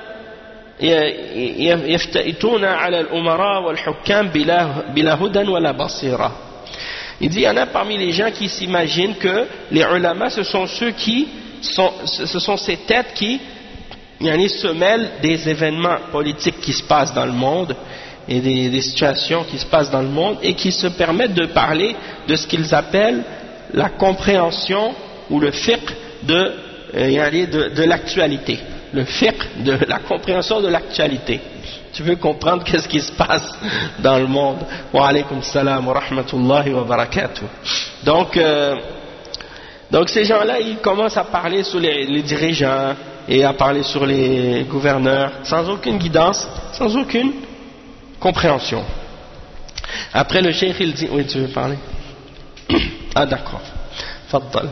يفتئتون على الأمراء والحكام بلا بلا هدى ولا بصيرة. Il dit, il y en a parmi les gens qui s'imaginent que les ulama, ce sont ceux qui sont, ce sont ces têtes qui yani, se mêlent des événements politiques qui se passent dans le monde et des, des situations qui se passent dans le monde et qui se permettent de parler de ce qu'ils appellent la compréhension ou le fiqh de, euh, yani de, de l'actualité. Le fiqh de la compréhension de l'actualité. Tu veux comprendre qu'est-ce qui se passe dans le monde. Wa alaykum salam wa rahmatullahi wa barakatuh. Donc, euh, donc ces gens-là, ils commencent à parler sur les, les dirigeants et à parler sur les gouverneurs sans aucune guidance, sans aucune compréhension. Après le cheikh il dit, oui tu veux parler? Ah d'accord, faddal.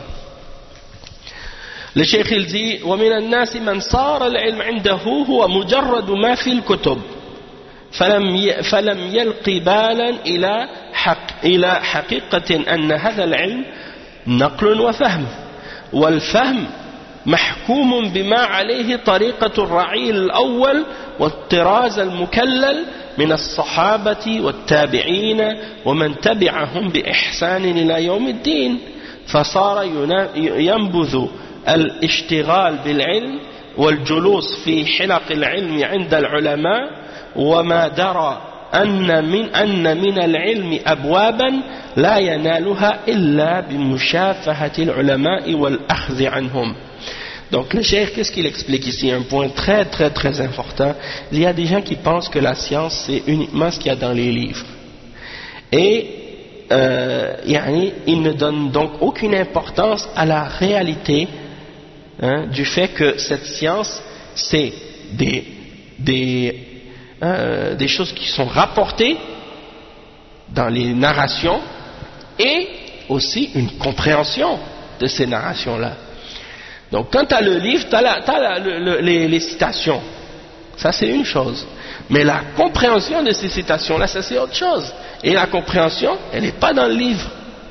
Le cheikh il dit ومن الناس من صار العلم عنده هو مجرد ما في الكتب فلم فلم يلقي بالا إلى حق إلى حقيقة أن هذا العلم نقل وفهم والفهم محكوم بما عليه طريقة الرعيل الأول والطراز المكلل من الصحابة والتابعين ومن تبعهم بإحسان إلى يوم الدين. فصار ينبذ الاشتغال بالعلم والجلوس في حلق العلم عند العلماء وما درى أن من أن من العلم أبوابا لا ينالها إلا بمشافهة العلماء والأخذ عنهم. Donc le cheikh, qu'est-ce qu'il explique ici? Un point très très très important. Il y a des gens qui pensent que la science c'est uniquement ce qu'il y a dans les livres. Et euh, yani, ils ne donnent donc aucune importance à la réalité hein, du fait que cette science c'est des, des, euh, des choses qui sont rapportées dans les narrations et aussi une compréhension de ces narrations-là. Donc quand tu as le livre, tu as les, les citations, ça c'est une chose. Mais la compréhension de ces citations-là, ça c'est autre chose. Et la compréhension, elle n'est pas dans le livre.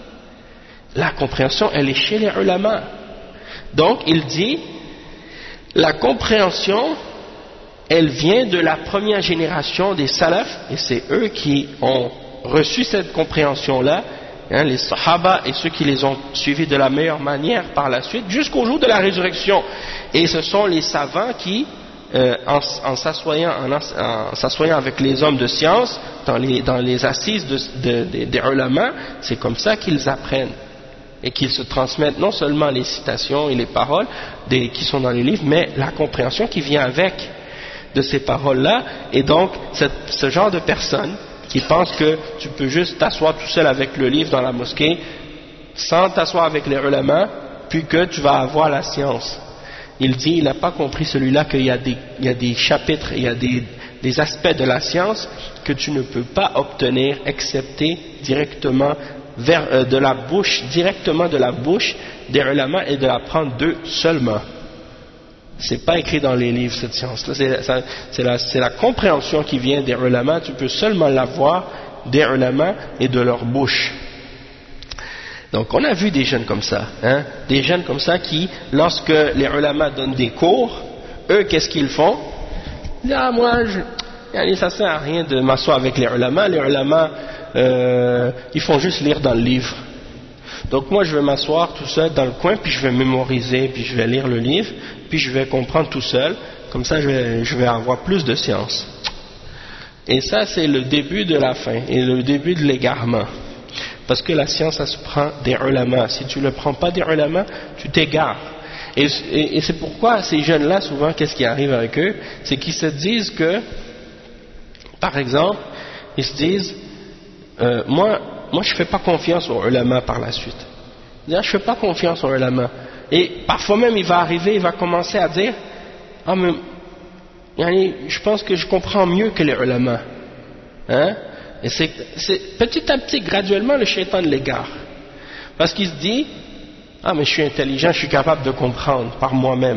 La compréhension, elle est chez les ulama. Donc il dit, la compréhension, elle vient de la première génération des salafs, et c'est eux qui ont reçu cette compréhension-là, hein, les sahaba et ceux qui les ont suivis de la meilleure manière par la suite, jusqu'au jour de la résurrection. Et ce sont les savants qui, euh, en, en s'assoyant en, en s'assoyant avec les hommes de science, dans les, dans les assises de, de, de, des ulama, c'est comme ça qu'ils apprennent. Et qu'ils se transmettent non seulement les citations et les paroles des, qui sont dans les livres, mais la compréhension qui vient avec de ces paroles-là. Et donc, cette, ce genre de personnes qui pensent que tu peux juste t'asseoir tout seul avec le livre dans la mosquée, sans t'asseoir avec les ulama, puis que tu vas avoir la science. Il dit, il n'a pas compris celui-là qu'il y a des, il y a des chapitres, il y a des, des aspects de la science que tu ne peux pas obtenir, excepté directement vers, euh, de la bouche, directement de la bouche des ulama et de l'apprendre d'eux seulement. C'est pas écrit dans les livres cette science-là, c'est la, la compréhension qui vient des ulama, tu peux seulement l'avoir des ulama et de leur bouche. Donc on a vu des jeunes comme ça, hein, des jeunes comme ça qui, lorsque les ulama donnent des cours, eux qu'est-ce qu'ils font? Ils disent, ah moi, je, ça sert à rien de m'asseoir avec les ulama, les ulama, euh, ils font juste lire dans le livre. Donc moi je vais m'asseoir tout seul dans le coin, puis je vais mémoriser, puis je vais lire le livre, puis je vais comprendre tout seul, comme ça je vais, je vais avoir plus de science. Et ça c'est le début de la fin, et le début de l'égarement. Parce que la science ça se prend des ulama, si tu ne le prends pas des ulama, tu t'égares. Et, et, et c'est pourquoi ces jeunes-là, souvent qu'est-ce qui arrive avec eux, c'est qu'ils se disent que, par exemple, ils se disent, euh, moi, Moi, je ne fais pas confiance aux ulama par la suite. Je ne fais pas confiance aux ulama. Et parfois même, il va arriver, il va commencer à dire, ah, mais je pense que je comprends mieux que les ulama. Hein? Et c'est petit à petit, graduellement, le shaitan l'égare. Parce qu'il se dit, ah, mais je suis intelligent, je suis capable de comprendre par moi-même.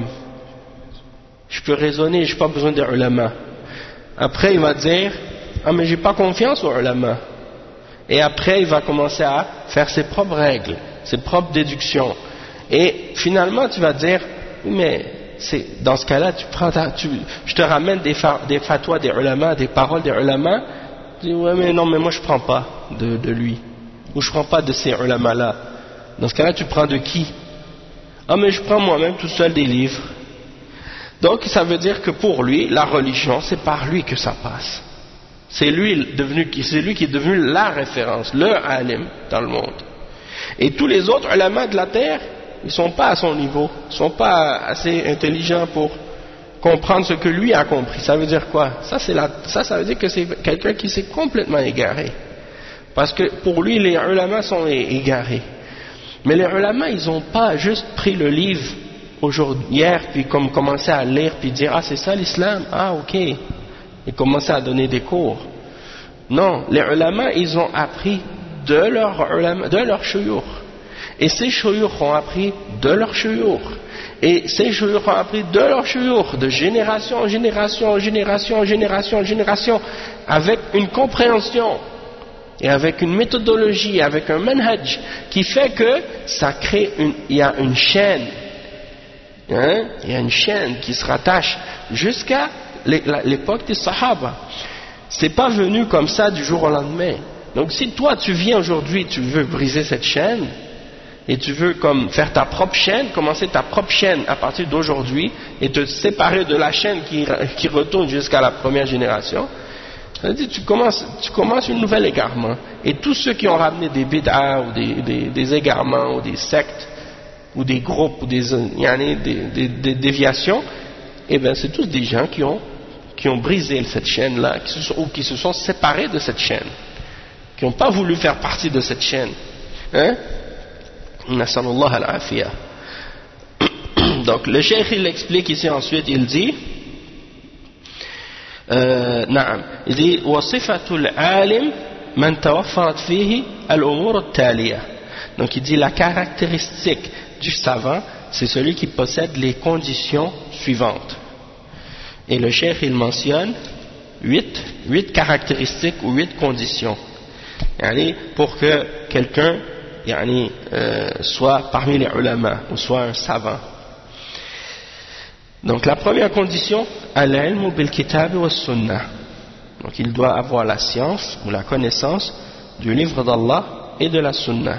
Je peux raisonner, je n'ai pas besoin des ulama. Après, il va dire, ah, mais je n'ai pas confiance aux ulama. Et après, il va commencer à faire ses propres règles, ses propres déductions. Et finalement, tu vas dire, mais c'est, dans ce cas-là, tu prends ta, tu, je te ramène des, fa, des fatwas des ulama, des paroles des ulama. Tu dis, ouais, mais non, mais moi je prends pas de, de lui. Ou je prends pas de ces ulama-là. Dans ce cas-là, tu prends de qui? Ah, mais je prends moi-même tout seul des livres. Donc, ça veut dire que pour lui, la religion, c'est par lui que ça passe. C'est lui, devenu, c'est lui qui est devenu la référence, le alim dans le monde. Et tous les autres ulama de la terre, ils ne sont pas à son niveau, ils ne sont pas assez intelligents pour comprendre ce que lui a compris. Ça veut dire quoi? Ça, c'est la, ça, ça veut dire que c'est quelqu'un qui s'est complètement égaré. Parce que pour lui, les ulama sont égarés. Mais les ulama, ils n'ont pas juste pris le livre aujourd'hui, hier, puis comme commencé à lire, puis dire, ah c'est ça l'islam, ah ok. Et commencer à donner des cours. Non, les ulama, ils ont appris de leur ulama, de leur shuyukh. Et ces shuyukh ont appris de leur shuyukh. Et ces shuyukh ont appris de leur shuyukh, de génération en génération, en génération, en génération, en génération, avec une compréhension, et avec une méthodologie, avec un manhaj, qui fait que ça crée une, il y a une chaîne, hein, il y a une chaîne qui se rattache jusqu'à l'époque des Sahaba. C'est pas venu comme ça du jour au lendemain. Donc si toi tu viens aujourd'hui, tu veux briser cette chaîne, et tu veux comme faire ta propre chaîne, commencer ta propre chaîne à partir d'aujourd'hui et te séparer de la chaîne qui, qui retourne jusqu'à la première génération, ça veut dire tu commences, tu commences une nouvelle égarement. Et tous ceux qui ont ramené des bid'ah ou des, des, des égarements ou des sectes ou des groupes ou des, des, des, des déviations, eh bien c'est tous des gens qui ont, qui ont brisé cette chaîne-là qui se sont, ou qui se sont séparés de cette chaîne, qui n'ont pas voulu faire partie de cette chaîne. Hein? Nasallallahu al-afiyah. Donc le cheikh il explique ici ensuite, il dit euh, نعم il dit وصفة العالم من توفرت فيه الأمور التالية. Donc il dit la caractéristique du savant c'est celui qui possède les conditions suivantes, et le cheikh il mentionne huit, huit caractéristiques ou huit conditions pour que quelqu'un Yani, euh, soit parmi les ulama ou soit un savant. Donc la première condition, al-ilmu bil-kitab wa sunnah. Donc il doit avoir la science ou la connaissance du livre d'Allah et de la sunnah.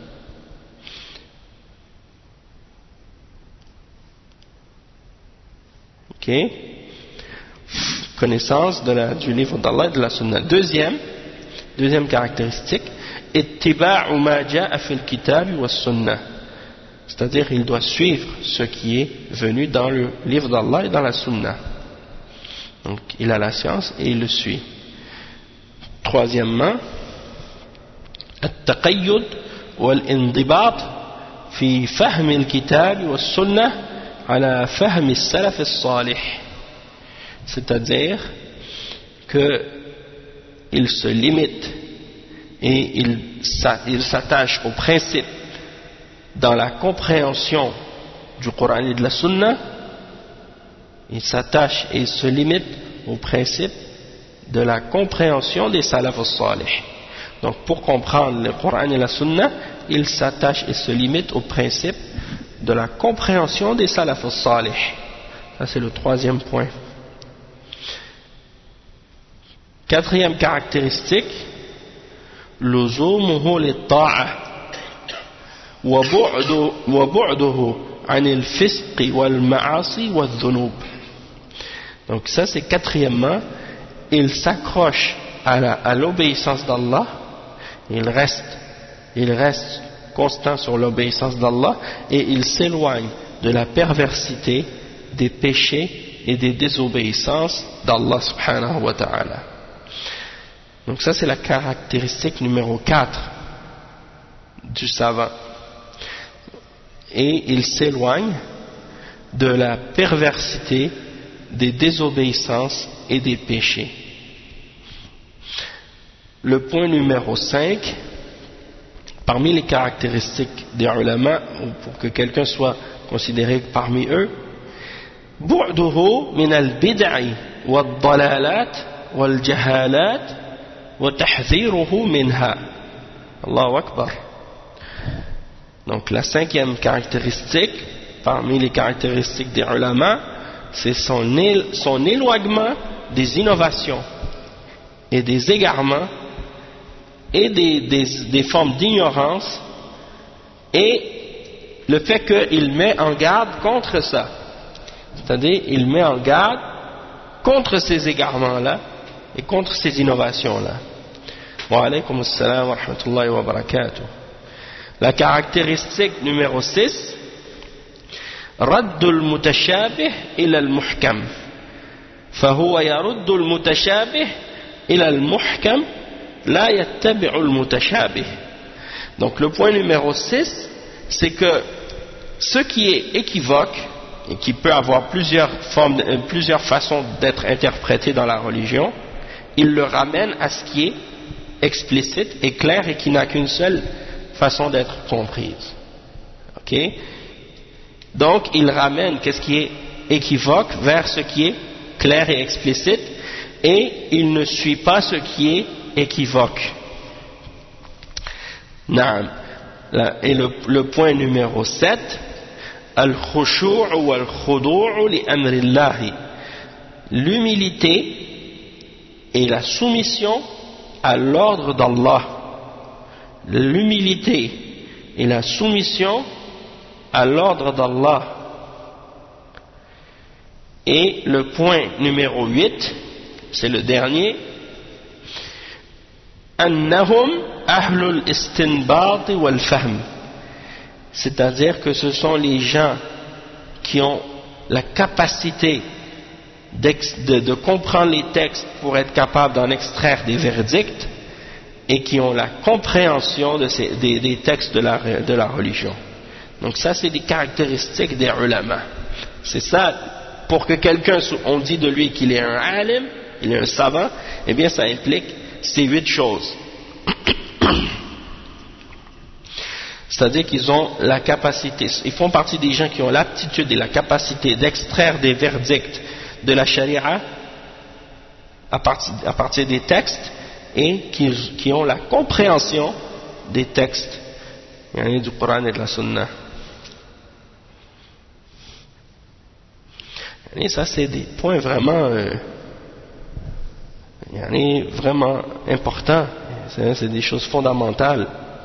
Ok, connaissance de la, du livre d'Allah et de la sunnah. Deuxième, deuxième caractéristique, ittiba'u ma ja'a fil kitab wa sunnah, c'est-à-dire il doit suivre ce qui est venu dans le livre d'Allah et dans la sunnah. Donc il a la science et il le suit. Troisièmement, at-taqayyud wal-indibat fi fahm al-kitab wa sunnah ala fahm as-salaf as-salih, c'est-à-dire que il se limite et il, il s'attache au principe dans la compréhension du Coran et de la Sunna. Il s'attache et il se limite au principe de la compréhension des salaf as-salih. Donc pour comprendre le Coran et la Sunna, il s'attache et se limite au principe de la compréhension des salaf as-salih. Ça c'est le troisième point. Quatrième caractéristique, لزومه للطاعة وبعده عن الفسق والمعاصي والذنوب. Donc ça c'est quatrièmement, il s'accroche à l'obéissance d'Allah, il reste, il reste constant sur l'obéissance d'Allah et il s'éloigne de la perversité, des péchés et des désobéissances d'Allah subhanahu wa ta'ala. Donc ça c'est la caractéristique numéro quatre du savant. Et il s'éloigne de la perversité, des désobéissances et des péchés. Le point numéro cinq, parmi les caractéristiques des ulama, pour que quelqu'un soit considéré parmi eux, bu'duhu min al-bid'i wad-dalalat wal-jahalat وتحذيره منها. Allahu Akbar. Donc la cinquième caractéristique parmi les caractéristiques des ulama, c'est son, él son éloignement des innovations et des égarements et des, des, des formes d'ignorance, et le fait qu'il met en garde contre ça, c'est-à-dire il met en garde contre ces égarements-là et contre ces innovations-là. Wa alaykum assalam wa rahmatullahi wa barakatuh. La caractéristique numéro six, raddul mutashabih ila al-muhkam. فهو يرد المتشابه إلى المحكم لا يتبع المتشابه. Donc le point numéro six, c'est que ce qui est équivoque et qui peut avoir plusieurs formes, plusieurs façons d'être interprété dans la religion, il le ramène à ce qui est explicite et clair et qui n'a qu'une seule façon d'être comprise. Ok? Donc il ramène qu'est-ce qui est équivoque vers ce qui est clair et explicite, et il ne suit pas ce qui est équivoque. Naam. Et le, le point numéro sept, al-khushu' wal-khudu' li amrillahi, l'humilité et la soumission à l'ordre d'Allah. L'humilité et la soumission à l'ordre d'Allah. Et le point numéro huit, c'est le dernier, annahum ahlul istinbat wal fahm, c'est-à-dire que ce sont les gens qui ont la capacité de, de comprendre les textes pour être capables d'en extraire des verdicts et qui ont la compréhension de ces, des, des textes de la, de la religion. Donc ça, c'est des caractéristiques des ulama. C'est ça, pour que quelqu'un, on dit de lui qu'il est un alim, il est un savant, eh bien ça implique ces huit choses. C'est-à-dire qu'ils ont la capacité, ils font partie des gens qui ont l'aptitude et la capacité d'extraire des verdicts de la charia à partir, à partir des textes, et qui, qui ont la compréhension des textes du Coran et de la Sunna. Et ça, c'est des points vraiment, euh, vraiment importants. C'est, c'est des choses fondamentales.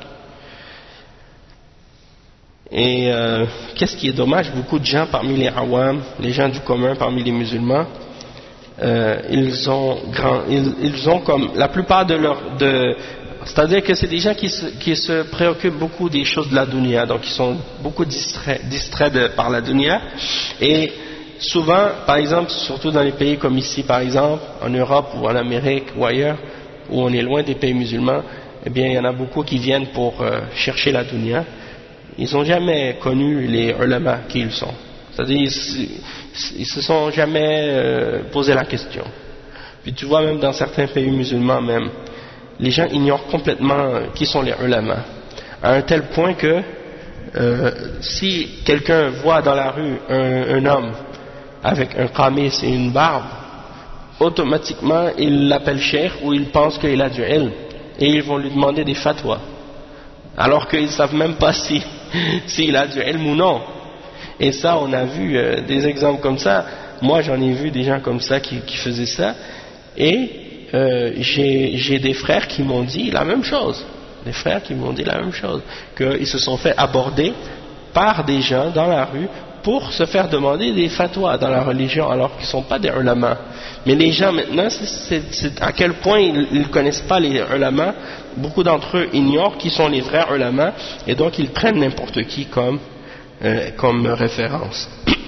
Et euh, qu'est-ce qui est dommage, beaucoup de gens parmi les awam, les gens du commun parmi les musulmans, euh, ils ont grand, ils, ils ont comme la plupart de leurs, de, c'est-à-dire que c'est des gens qui se, qui se préoccupent beaucoup des choses de la dunya, donc ils sont beaucoup distraits, distraits de, par la dunya, et souvent, par exemple, surtout dans les pays comme ici, par exemple, en Europe ou en Amérique ou ailleurs, où on est loin des pays musulmans, eh bien, il y en a beaucoup qui viennent pour euh, chercher la dunya. Ils n'ont jamais connu les ulama qui ils sont. C'est-à-dire, ils ne se sont jamais euh, posé la question. Puis tu vois, même dans certains pays musulmans même, les gens ignorent complètement euh, qui sont les ulama. À un tel point que euh, si quelqu'un voit dans la rue un, un homme avec un qamis et une barbe, automatiquement il l'appelle cheikh ou il pense qu'il a du ilm et ils vont lui demander des fatwas, alors qu'ils ne savent même pas si s'il a du ilm ou non. Et ça, on a vu euh, des exemples comme ça. Moi, j'en ai vu des gens comme ça qui, qui faisaient ça, et euh, j'ai, j'ai des frères qui m'ont dit la même chose. Des frères qui m'ont dit la même chose, qu'ils se sont fait aborder par des gens dans la rue pour se faire demander des fatwas dans la religion, alors qu'ils ne sont pas des ulama. Mais les gens maintenant, c'est, c'est, c'est à quel point ils ne connaissent pas les ulama. Beaucoup d'entre eux ignorent qui sont les vrais ulama, et donc ils prennent n'importe qui comme, euh, comme référence.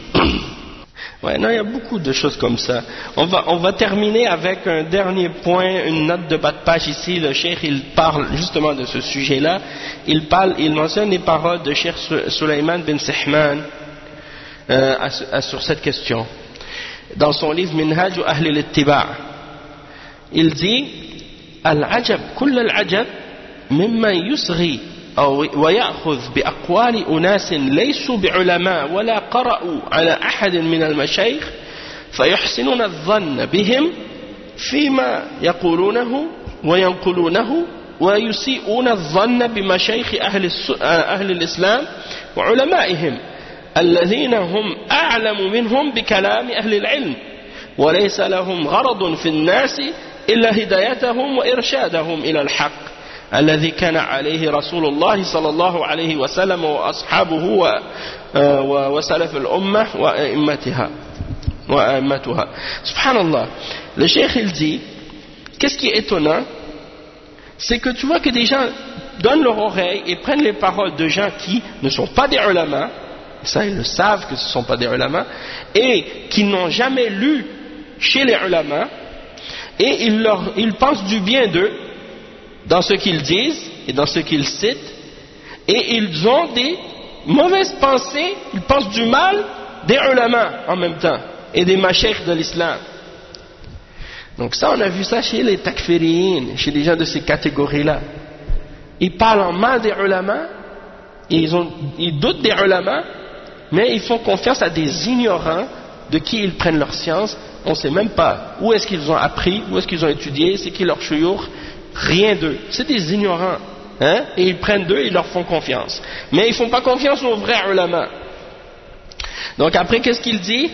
Ouais, non, il y a beaucoup de choses comme ça. On va, on va terminer avec un dernier point, une note de bas de page ici. Le cheikh, il parle justement de ce sujet-là. Il parle, il mentionne les paroles de cheikh Sulaiman bin Sihman euh, à, à, sur cette question. Dans son livre Minhaj Ahl al-Ittiba', il dit: Al-ajab, kull al-ajab, mimma yusghi ويأخذ بأقوال أناس ليسوا بعلماء ولا قرأوا على أحد من المشايخ فيحسنون الظن بهم فيما يقولونه وينقلونه ويسيئون الظن بمشايخ أهل, أهل الإسلام وعلمائهم الذين هم أعلم منهم بكلام أهل العلم وليس لهم غرض في الناس إلا هدايتهم وإرشادهم إلى الحق الذي كان عليه رسول الله صلى الله عليه وسلم وأصحابه وسلف الأمة وأئمتها وأئمتها. Subhanallah. Le cheikh il dit, qu'est-ce qui est étonnant, c'est que tu vois que des gens donnent leur oreille et prennent les paroles de gens qui ne sont pas des ulama, ça ils le savent que ce ne sont pas des ulama, et qui n'ont jamais lu chez les ulama, et ils, leur, ils pensent du bien d'eux dans ce qu'ils disent et dans ce qu'ils citent, et ils ont des mauvaises pensées, ils pensent du mal des ulama en même temps, et des mashayikh de l'islam. Donc ça, on a vu ça chez les takfiriyin, chez les gens de ces catégories-là. Ils parlent en mal des ulama, et ils, ont, ils doutent des ulama, mais ils font confiance à des ignorants de qui ils prennent leur science. On ne sait même pas où est-ce qu'ils ont appris, où est-ce qu'ils ont étudié, c'est qui leur shuyukh. Rien d'eux, c'est des ignorants, hein? Et ils prennent d'eux, ils leur font confiance. Mais ils ne font pas confiance aux vrais ulama. Donc après, qu'est-ce qu'il dit?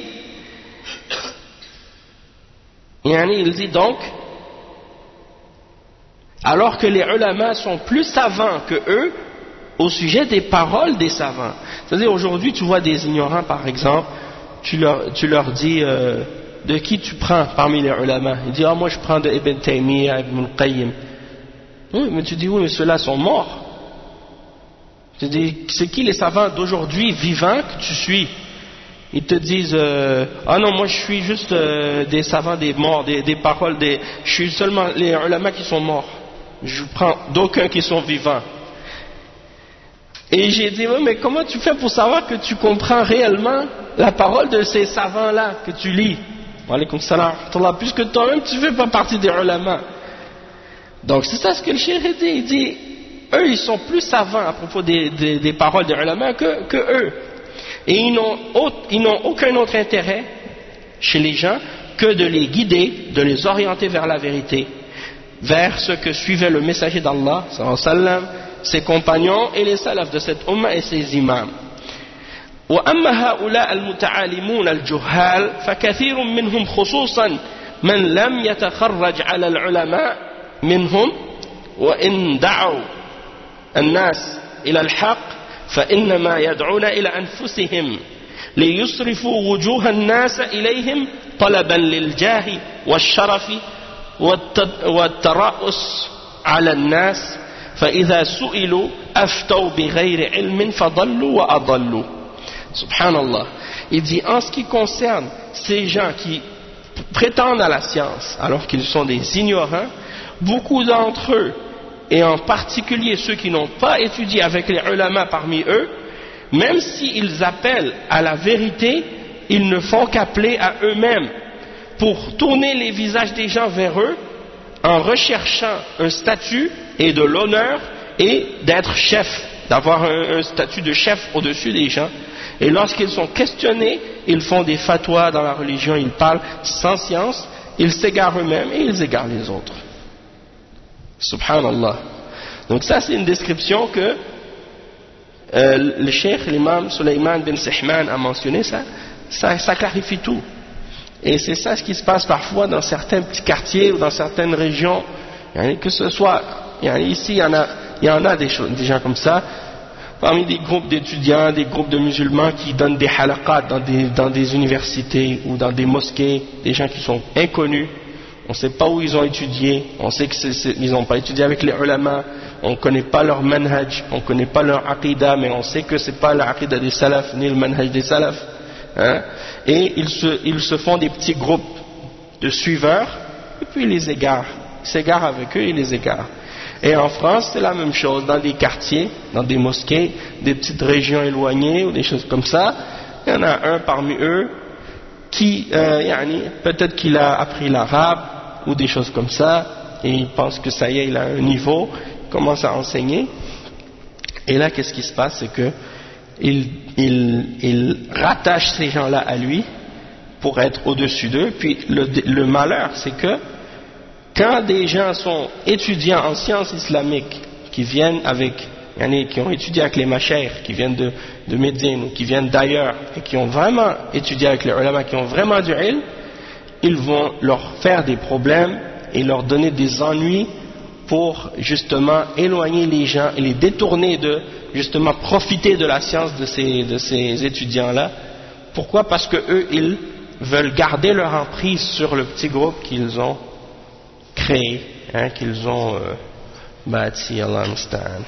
Il dit donc, alors que les ulama sont plus savants que eux, au sujet des paroles des savants. C'est-à-dire aujourd'hui tu vois des ignorants par exemple, tu leur, tu leur dis euh, de qui tu prends parmi les ulama. Ils disent ah moi je prends de Ibn Taymiyyah, Ibn Qayyim. Oui, mais tu dis oui mais ceux-là sont morts. Tu dis c'est qui les savants d'aujourd'hui vivants que tu suis? Ils te disent euh, ah non moi je suis juste euh, des savants des morts, des, des paroles des, je suis seulement les ulama qui sont morts. Je prends d'aucuns qui sont vivants. Et j'ai dit, oui, mais comment tu fais pour savoir que tu comprends réellement la parole de ces savants-là que tu lis? Wa alaykoum salam, puisque toi-même tu ne fais pas partie des ulama. Donc c'est ça ce que le cheikh dit. Il dit, eux ils sont plus savants à propos des, des, des paroles des ulama que, que eux. Et ils n'ont, ils n'ont aucun autre intérêt chez les gens que de les guider, de les orienter vers la vérité, vers ce que suivait le messager d'Allah, sallallahu alayhi wa sallam, ses compagnons et les salafs de cette umma et ses imams. وأما هؤلاء المتعالمون الجهال فكثير منهم خصوصا من لم يتخرج على العلماء منهم وإن دعوا الناس إلى الحق فإنما يدعون إلى أنفسهم ليصرفوا وجوه الناس إليهم طلبا للجاه والشرف والترأس على الناس فإذا سئلوا أفتوا بغير علم فضلوا وأضلوا. Subhanallah. Il dit en ce qui concerne ces gens qui prétendent à la science alors qu'ils sont des ignorants, beaucoup d'entre eux, et en particulier ceux qui n'ont pas étudié avec les ulama parmi eux, même s'ils appellent à la vérité, ils ne font qu'appeler à eux-mêmes pour tourner les visages des gens vers eux en recherchant un statut et de l'honneur et d'être chef, d'avoir un, un statut de chef au-dessus des gens. Et lorsqu'ils sont questionnés, ils font des fatwas dans la religion, ils parlent sans science, ils s'égarent eux-mêmes et ils égarent les autres. Subhanallah. Donc ça c'est une description que euh, le cheikh, l'imam Sulaiman bin Sihman a mentionné, ça, ça, ça clarifie tout. Et c'est ça ce qui se passe parfois dans certains petits quartiers ou dans certaines régions, que ce soit, ici il y en a, il y en a des, choses, des gens comme ça, parmi des groupes d'étudiants, des groupes de musulmans qui donnent des halaqat dans des, dans des universités ou dans des mosquées, des gens qui sont inconnus, on ne sait pas où ils ont étudié, on sait qu'ils n'ont pas étudié avec les ulama, on ne connaît pas leur manhaj, on ne connaît pas leur aqidah, mais on sait que ce n'est pas l'aqidah des salafs ni le manhaj des salafs. Hein? Et ils se, ils se font des petits groupes de suiveurs et puis ils les égarent, ils s'égarent avec eux et ils les égarent. Et en France c'est la même chose, dans des quartiers, dans des mosquées, des petites régions éloignées ou des choses comme ça, il y en a un parmi eux qui euh, yani, peut-être qu'il a appris l'arabe ou des choses comme ça et il pense que ça y est, il a un niveau, il commence à enseigner et là qu'est-ce qui se passe, c'est que il, il, il rattache ces gens-là à lui pour être au-dessus d'eux. Puis le, le malheur c'est que quand des gens sont étudiants en sciences islamiques qui viennent avec, qui ont étudié avec les mashayikh, qui viennent de, de Médine ou qui viennent d'ailleurs et qui ont vraiment étudié avec les ulama, qui ont vraiment du ilm, ils vont leur faire des problèmes et leur donner des ennuis pour justement éloigner les gens et les détourner de justement profiter de la science de ces, de ces étudiants-là. Pourquoi? Parce que eux, ils veulent garder leur emprise sur le petit groupe qu'ils ont créé, hein, qu'ils ont euh, bâti, Allah musta'an.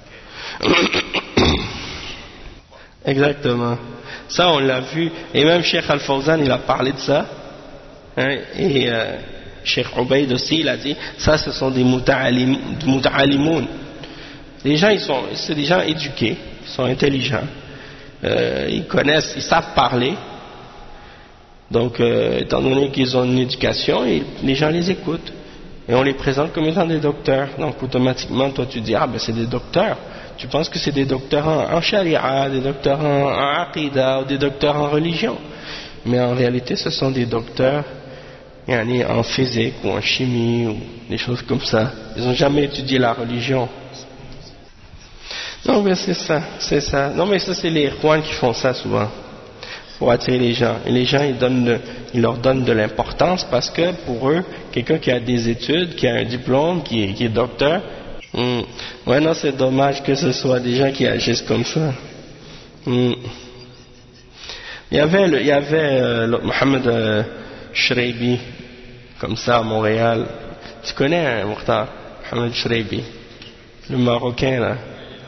Exactement. Ça, on l'a vu. Et même Cheikh Al-Fawzan, il a parlé de ça. Hein, et euh, Cheikh Ubaid aussi, il a dit, ça, ce sont des muta'alimoun. Les gens, ils sont, c'est des gens éduqués, ils sont intelligents, euh, ils connaissent, ils savent parler. Donc, euh, étant donné qu'ils ont une éducation, et les gens les écoutent. Et on les présente comme étant des docteurs. Donc, automatiquement, toi, tu dis, ah ben c'est des docteurs. Tu penses que c'est des docteurs en, en charia, des docteurs en, en aqidah, ou des docteurs en religion. Mais en réalité, ce sont des docteurs yani, en physique ou en chimie, ou des choses comme ça. Ils n'ont jamais étudié la religion. Non, mais c'est ça, c'est ça. Non, mais ça, c'est les Juan qui font ça souvent, pour attirer les gens. Et les gens, ils, donnent le, ils leur donnent de l'importance parce que pour eux, quelqu'un qui a des études, qui a un diplôme, qui est, qui est docteur, Mm. Ouais, non, c'est dommage que ce soit des gens qui agissent comme ça. Mm. Il y avait, le, il y avait euh, le Mohamed euh, Shreibi, comme ça à Montréal. Tu connais, hein, Mokhtar? Mohamed Shreibi, le Marocain là.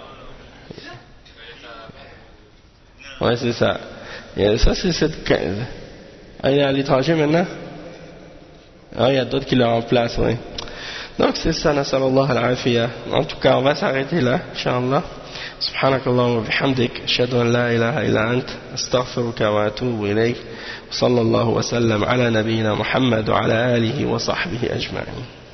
Ouais, c'est ça. Et ça, c'est cette. Ah, il est à l'étranger maintenant? Ah, il y a d'autres qui le remplacent, oui. Donc c'est ça, nasallallahu al-afiya. En tout cas, on va s'arrêter là, Inch'Allah. سبحانك اللهم وبحمدك أشهد أن لا إله إلا أنت أستغفرك وأتوب إليك وصلى الله وسلم على نبينا محمد وعلى آله وصحبه أجمعين.